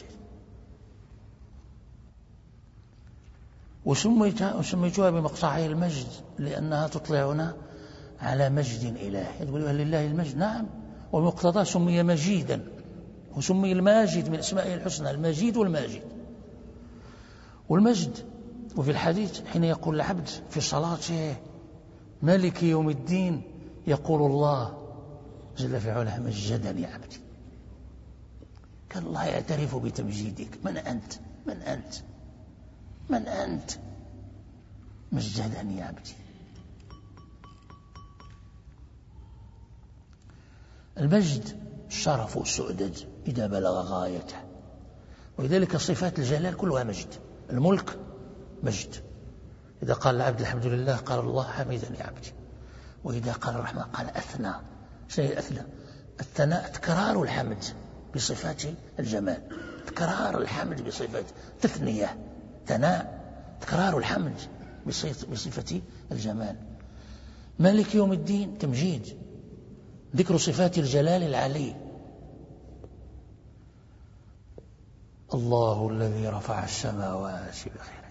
وسميتها بمقطعي المجد لأنها تطلعنا على مجد إلهي. تقول لله المجد، نعم، ومقتضى سمي مجيدا، وسمي الماجد من أسمائه الحسنى، المجيد والماجد. والمجد وفي الحديث حين يقول العبد في صلاته مالك يوم الدين، يقول الله جل في علاه مجدني عبدي. كان الله يعترف بتمجيدك. من أنت؟ من أنت؟ من أنت؟ مجدني عبدي. المجد الشرف والسؤدد إذا بلغ غايته، ولذلك صفات الجلال كلها مجد. الملك مجد، إذا قال العبد الحمد لله قال الله حمدني عبدي. وإذا قال الرحمن قال أثنى. شيء أثنى، الثناء تكرار الحمد بصفات الجمال، تكرار الحمد بصفات تثنية، ثناء تكرار الحمد بصفة الجمال. مالك يوم الدين تمجيد، ذكر صفات الجلال العلي. الله الذي رفع السماوات بغير.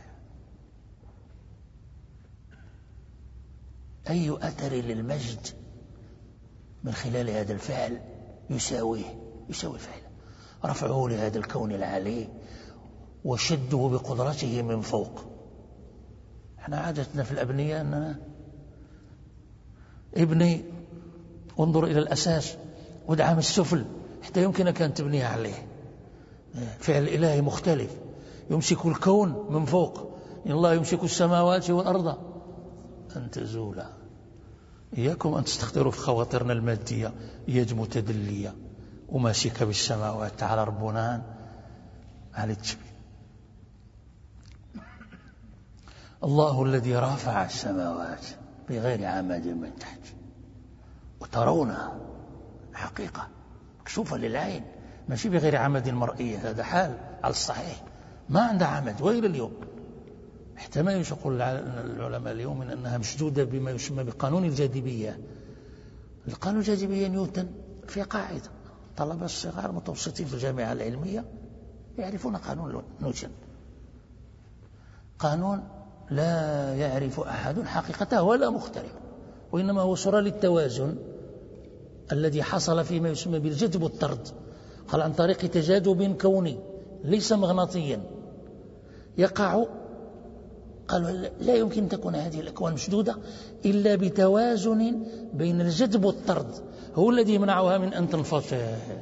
أي أثر للمجد من خلال هذا الفعل يساوي الفعل، رفعه لهذا الكون العلي وشده بقدرته من فوق. احنا عادتنا في الأبنية أننا ابني انظر إلى الأساس وادعم السفل حتى يمكنك أن تبنيها عليه. فعل الإلهي مختلف، يمسك الكون من فوق. إن الله يمسك السماوات والأرض أن تزولا إياكم أن تستخدروا في خواطرنا المادية يد متدلية وماسكة بالسماوات. تعالى ربنا على التشبيه. الله الذي رفع السماوات بغير عمد من تحت وترونها حقيقة مكشوفة للعين، ماشي بغير عمد مرئية. هذا حال على الصحيح ما عندها عمد وإلى اليوم. احتمال يقول العلماء اليوم من أنها مشدودة بما يسمى بقانون الجاذبية. القانون الجاذبية نيوتن في قاعدة، طلبة الصغار متوسطين في الجامعة العلمية يعرفون قانون نيوتن، قانون لا يعرف أحد حقيقته ولا مخترع، وإنما هو صورة للتوازن الذي حصل فيما يسمى بالجذب والطرد. قال عن طريق تجاذب كوني ليس مغناطيا يقع. قالوا لا يمكن أن تكون هذه الأكوان مشدودة إلا بتوازن بين الجذب والطرد، هو الذي يمنعها من أن تنفصل.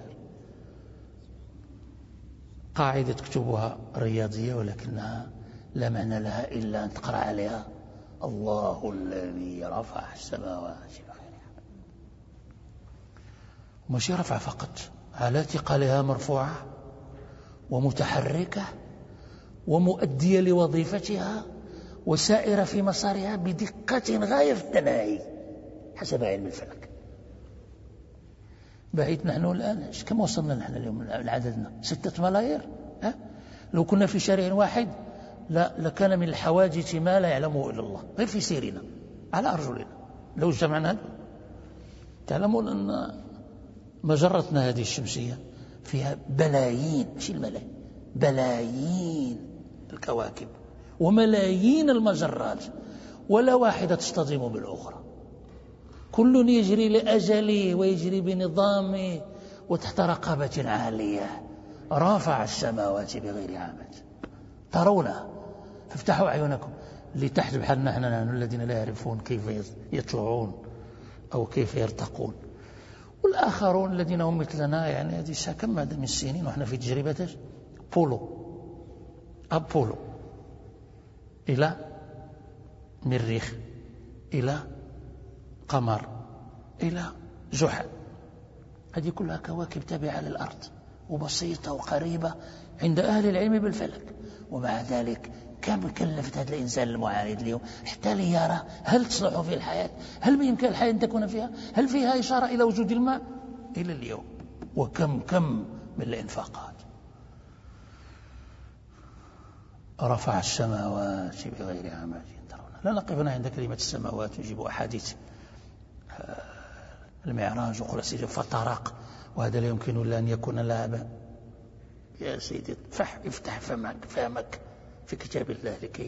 قاعدة تكتبها رياضية ولكنها لا معنى لها إلا أن تقرأ عليها الله الذي رفع السماوات بغير عمد. وماشي رفع فقط، على ثقلها مرفوعة ومتحركة ومؤدية لوظيفتها وسائرة في مسارها بدقة غاية في التناهي حسب علم الفلك. بعيد نحن الآن كم وصلنا نحن اليوم لعددنا 6 ملايير. لو كنا في شارع واحد لكان من الحواجز ما لا يعلمه إلا الله، غير في سيرنا على أرجلنا لو جمعنا. تعلمون أن مجرتنا هذه الشمسية فيها بلايين، مش الملايين، بلايين الكواكب وملايين المجرات، ولا واحدة تصطدم بالأخرى، كل يجري لأجله ويجري بنظامه وتحت رقابة عالية. رافع السماوات بغير عمد ترونها. فافتحوا أعينكم لتحت بحالنا نحن الذين لا يعرفون كيف يطلعون أو كيف يرتقون، والآخرون الذين هم مثلنا يعني هذه كم بعد من السنين وإحنا في تجربة أبولو إلى مريخ إلى قمر إلى زحل. هذه كلها كواكب تابعة للأرض وبسيطة وقريبة عند أهل العلم بالفلك، ومع ذلك كم كلفت هذا الإنسان المعاند اليوم حتى ليرى هل تصلح في الحياة، هل بإمكان الحياة أن تكون فيها، هل فيها إشارة إلى وجود الماء إلى اليوم، وكم من الإنفاقات. رفع السماوات بغير عمد ترونها. لا نقفنا عند كلمة السماوات، نجيب أحاديث المعراج وقل سيدي فطرق، وهذا لا يمكن إلا أن يكون لعبا. يا سيدي افتح فمك في كتاب الله لكي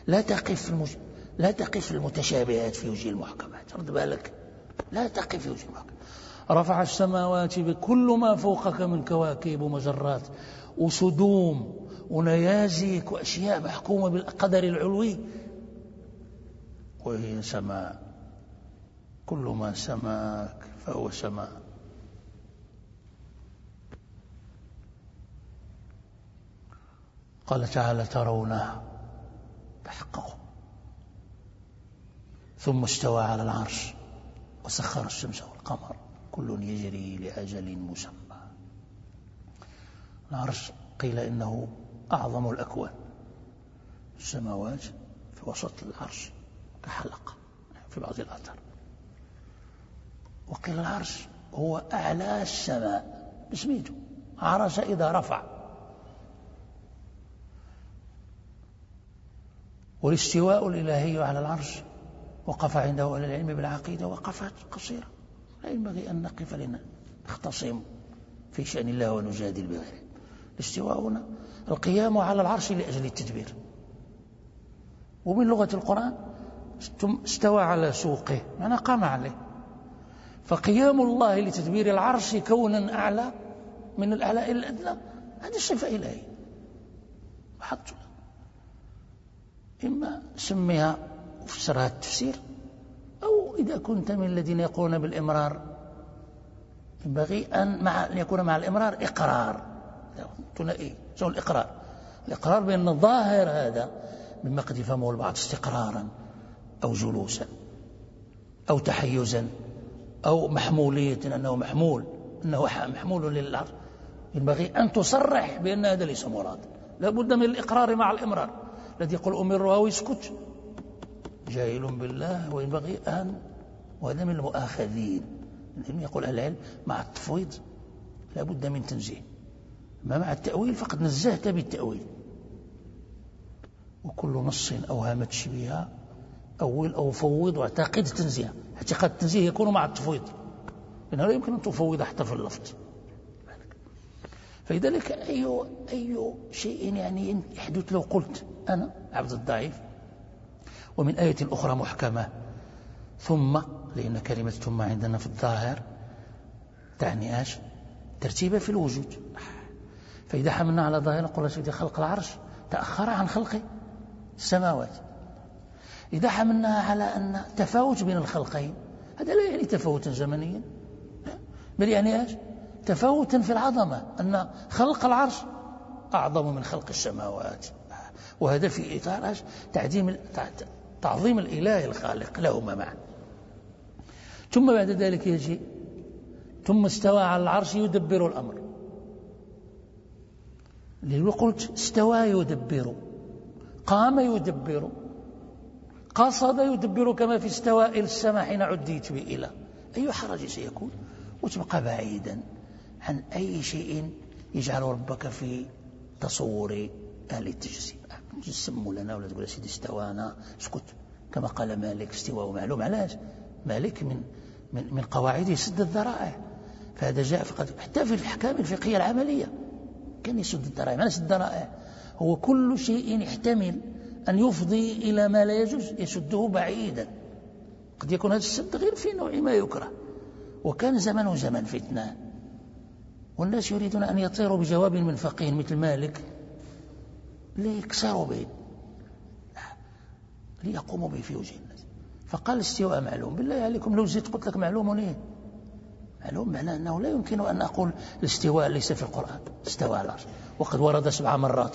لا تقف المتشابهات في وجه المحكمات. رد بالك، لا تقف في وجه المحكمات. رفع السماوات بكل ما فوقك من كواكب ومجرات وسدوم ونيازك وأشياء محكومة بالقدر العلوي، وهي سماء، كل ما سماك فهو سماء. قال تعالى ترونها تحققوا، ثم استوى على العرش وسخر الشمس والقمر كل يجري لأجل مسمى. العرش قيل إنه أعظم الأكوان، السماوات في وسط العرش كحلقة في بعض الآثار، وقيل العرش هو أعلى السماء بسميته، عرش إذا رفع. والاستواء الإلهي على العرش وقف عنده أهل العلم بالعقيدة وقفات قصيرة، لا ينبغي أن نقف لنختصم في شأن الله ونجادل بغيره. الاستواء هنا القيام على العرش لأجل التدبير، ومن لغة القرآن استوى على سوقه معنى قام عليه، فقيام الله لتدبير العرش كونا أعلى من الأعلى إلى الأدنى، هذه صفة إلهية حط. إما سميها وفسرها التفسير، أو إذا كنت من الذين يقولون بالإمرار ينبغي أن يكون مع الإمرار إقرار ثنائي، سوى الإقرار بأن الظاهر هذا مما قد يفهمه البعض استقرارا أو جلوسا أو تحيزا أو محمولية، أنه محمول، أنه محمول للعرش، ينبغي أن تصرح بأن هذا ليس مراد. لا بد من الإقرار مع الإمرار. الذي يقول أمر أو يسكت جاهل بالله، وينبغي أن، وهذا من المؤاخذين. يقول العلم مع التفويض لا بد من تنزيه، ما مع التأويل فقد نزهت بالتأويل. وكل نص أوهام تشبيها أول أو فوض واعتقد تنزيه. اعتقاد التنزيه يكون مع التفويض، لأنه لا يمكن أن تفوض حتى في اللفظ. فلذلك أي شيء يعني يحدث لو قلت أنا عبد الضعيف ومن آية أخرى محكمة ثم، لأن كلمة ثم عندنا في الظاهر تعني ايش؟ ترتيبها في الوجود. فإذا حملنا على ظاهر نقول سيدي خلق العرش تأخر عن خلق السماوات. إذا حملناها على أن تفاوت بين الخلقين، هذا لا يعني تفاوتا زمنيا، بل يعني ايش؟ تفاوتا في العظمة، أن خلق العرش أعظم من خلق السماوات. وهذا في إطار تعظيم الإله الخالق لهما معا. ثم بعد ذلك يجي ثم استوى على العرش يدبر الأمر. لو قلت استوى يدبر، قام يدبر، قصد يدبر، كما في استوى إلى السماء حين عديت به إلى، أي حرج سيكون؟ وتبقى بعيدا عن أي شيء يجعل ربك في تصور أهل التجسيم. تسموا لنا ولا تقول سيدي استوانا اسكت، كما قال مالك استواء معلوم. علاش؟ مالك من قواعده سد الذرائع، فهذا جاء حتى في الأحكام الفقهية العملية كان يسد الذرائع. ما يسد الذرائع هو كل شيء يحتمل أن يفضي إلى ما لا يجوز يسده بعيدا. قد يكون هذا السد غير في نوع ما يكره. وكان زمن فتنة، والناس يريدون أن يطيروا بجواب من فقيه مثل مالك ليكسروا به، ليقوموا به في وجه الناس. فقال الاستواء معلوم. بالله عليكم لو زدت قلت لك معلوم ايه؟ معلوم معناه أنه لا يمكن أن أقول الاستواء ليس في القرآن، استوى على العرش وقد ورد 7 مرات.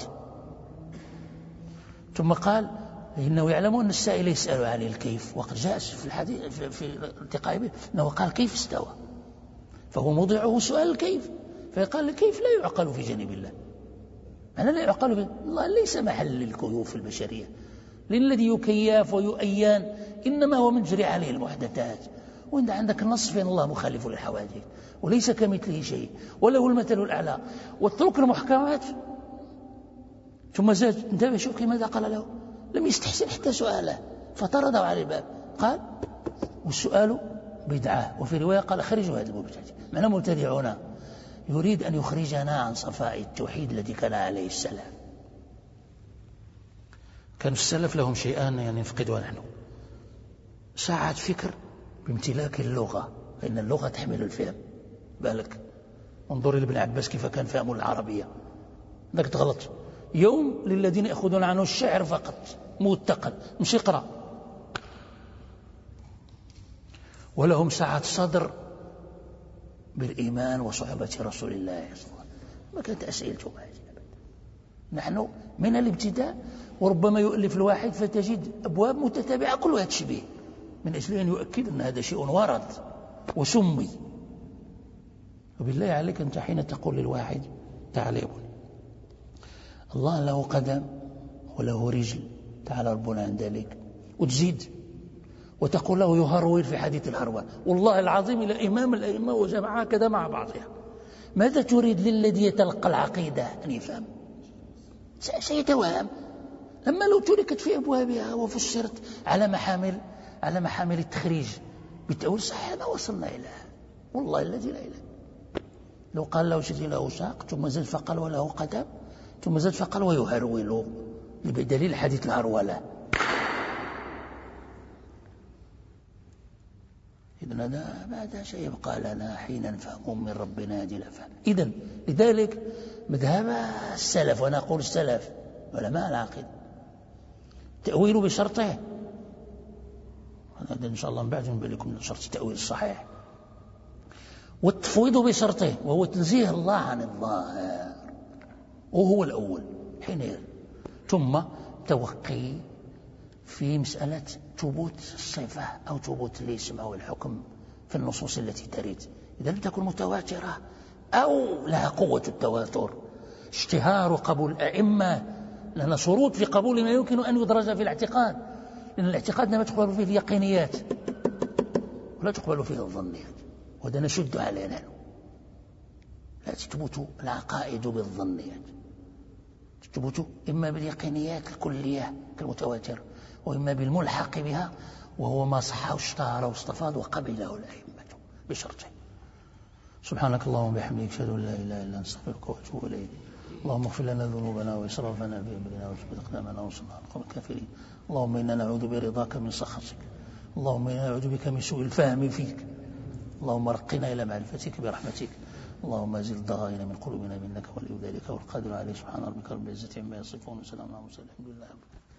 ثم قال إنه يعلم أن السائل يسأل عن الكيف، وقد جاء في الحديث في التقاء به أنه قال كيف استوى، فهو موضعه سؤال الكيف. فقال الكيف لا يعقل في جانب الله، أنا لا يعقل في الله، ليس محل للكيوف البشرية، للذي يكياف ويؤيان إنما هو مجري عليه المحدثات. وإنت عندك النص فإن الله مخالف للحوادث وليس كمثله شيء وله المثل الأعلى، واترك المحكمات. ثم زاد انتبه شوف ماذا قال له، لم يستحسن حتى سؤاله فطرده على الباب. قال والسؤال بدعة، وفي رواية قال خرجوا هذا المبتدع. معنى مبتدعون يريد أن يخرجنا عن صفاء التوحيد الذي كان عليه السلف. كان السلف لهم شيئان يعني نفقدها نحن، ساعة فكر بامتلاك اللغة، فإن اللغة تحمل الفهم. بالك انظر لابن عباس كيف كان فهم العربية، ذاك تغلط. يوم للذين يأخذون عنه الشعر فقط موثقا مش يقرأ، ولهم ساعة صدر بالإيمان وصحبة رسول الله صلى الله عليه وسلم. ما كانت أسئلته نحن من الابتداء، وربما يؤلف الواحد فتجد أبواب متتابعة كلها تشبيه، من أجل أن يؤكد أن هذا شيء ورد وسمي. وبالله عليك أنت حين تقول للواحد تعال يا ابني الله له قدم وله رجل، تعالى ربنا عن ذلك، وتزيد وتقول له يهرول في حديث الهروان، والله العظيم إلى إمام الأئمة وجماعة كذا مع بعضها. ماذا تريد للذي يتلقى العقيدة أن يفهم؟ سيتوهم. لما لو تركت في أبوابها وفسرت على محامل التخريج بالتأويل صحيح ما وصلنا إليها، والله الذي لا إله. لو قال له شدي له ساق ثم زاد فقال وله قدم ثم زاد فقال ويهرول بدليل حديث الهرولة. إذن هذا سيبقى لنا حين نفهم من ربنا هذه الأفهام. إذن لذلك مذهب السلف، وأنا أقول السلف علماء العقيدة، تأويل بشرطه، هذا إن شاء الله بعد نبين لكم شرط التأويل الصحيح، والتفويض بشرطه وهو تنزيه الله عن الظاهر، وهو الأول حين ثم توقي في مسألة ثبوت الصفة أو ثبوت الاسم أو الحكم في النصوص التي ترد، إذا لم تكن متواترة أو لها قوة التواتر. اشتهار قبول الأئمة، لأن شروط في قبول ما يمكن أن يدرج في الاعتقاد، لأن الاعتقاد ما تقبل فيه اليقينيات ولا تقبل فيه الظنيات، وهذا نشد علينا. لا تثبت العقائد بالظنيات، تثبت إما باليقينيات الكلية كالمتواتر، وإما بالملحق بها وهو ما صح واشتهر واستفاض وقبله الأئمة بشرطه. سبحانك اللهم وبحمدك أشهد أن لا إله إلا أنت أستغفرك وأتوب إليك. اللهم اغفر لنا ذنوبنا وإسرافنا في أمرنا وثبت أقدامنا وانصرنا على القوم الكافرين. اللهم إنا نعوذ برضاك من سخطك، اللهم إنا نعوذ بك من سوء الفهم فيك، اللهم رقنا إلى معرفتك برحمتك، اللهم أزل الضغائن من قلوبنا منك ولي ذلك والقادر عليه. سبحان ربك رب العزة عما يصفون وسلام على المرسلين الحمد لله.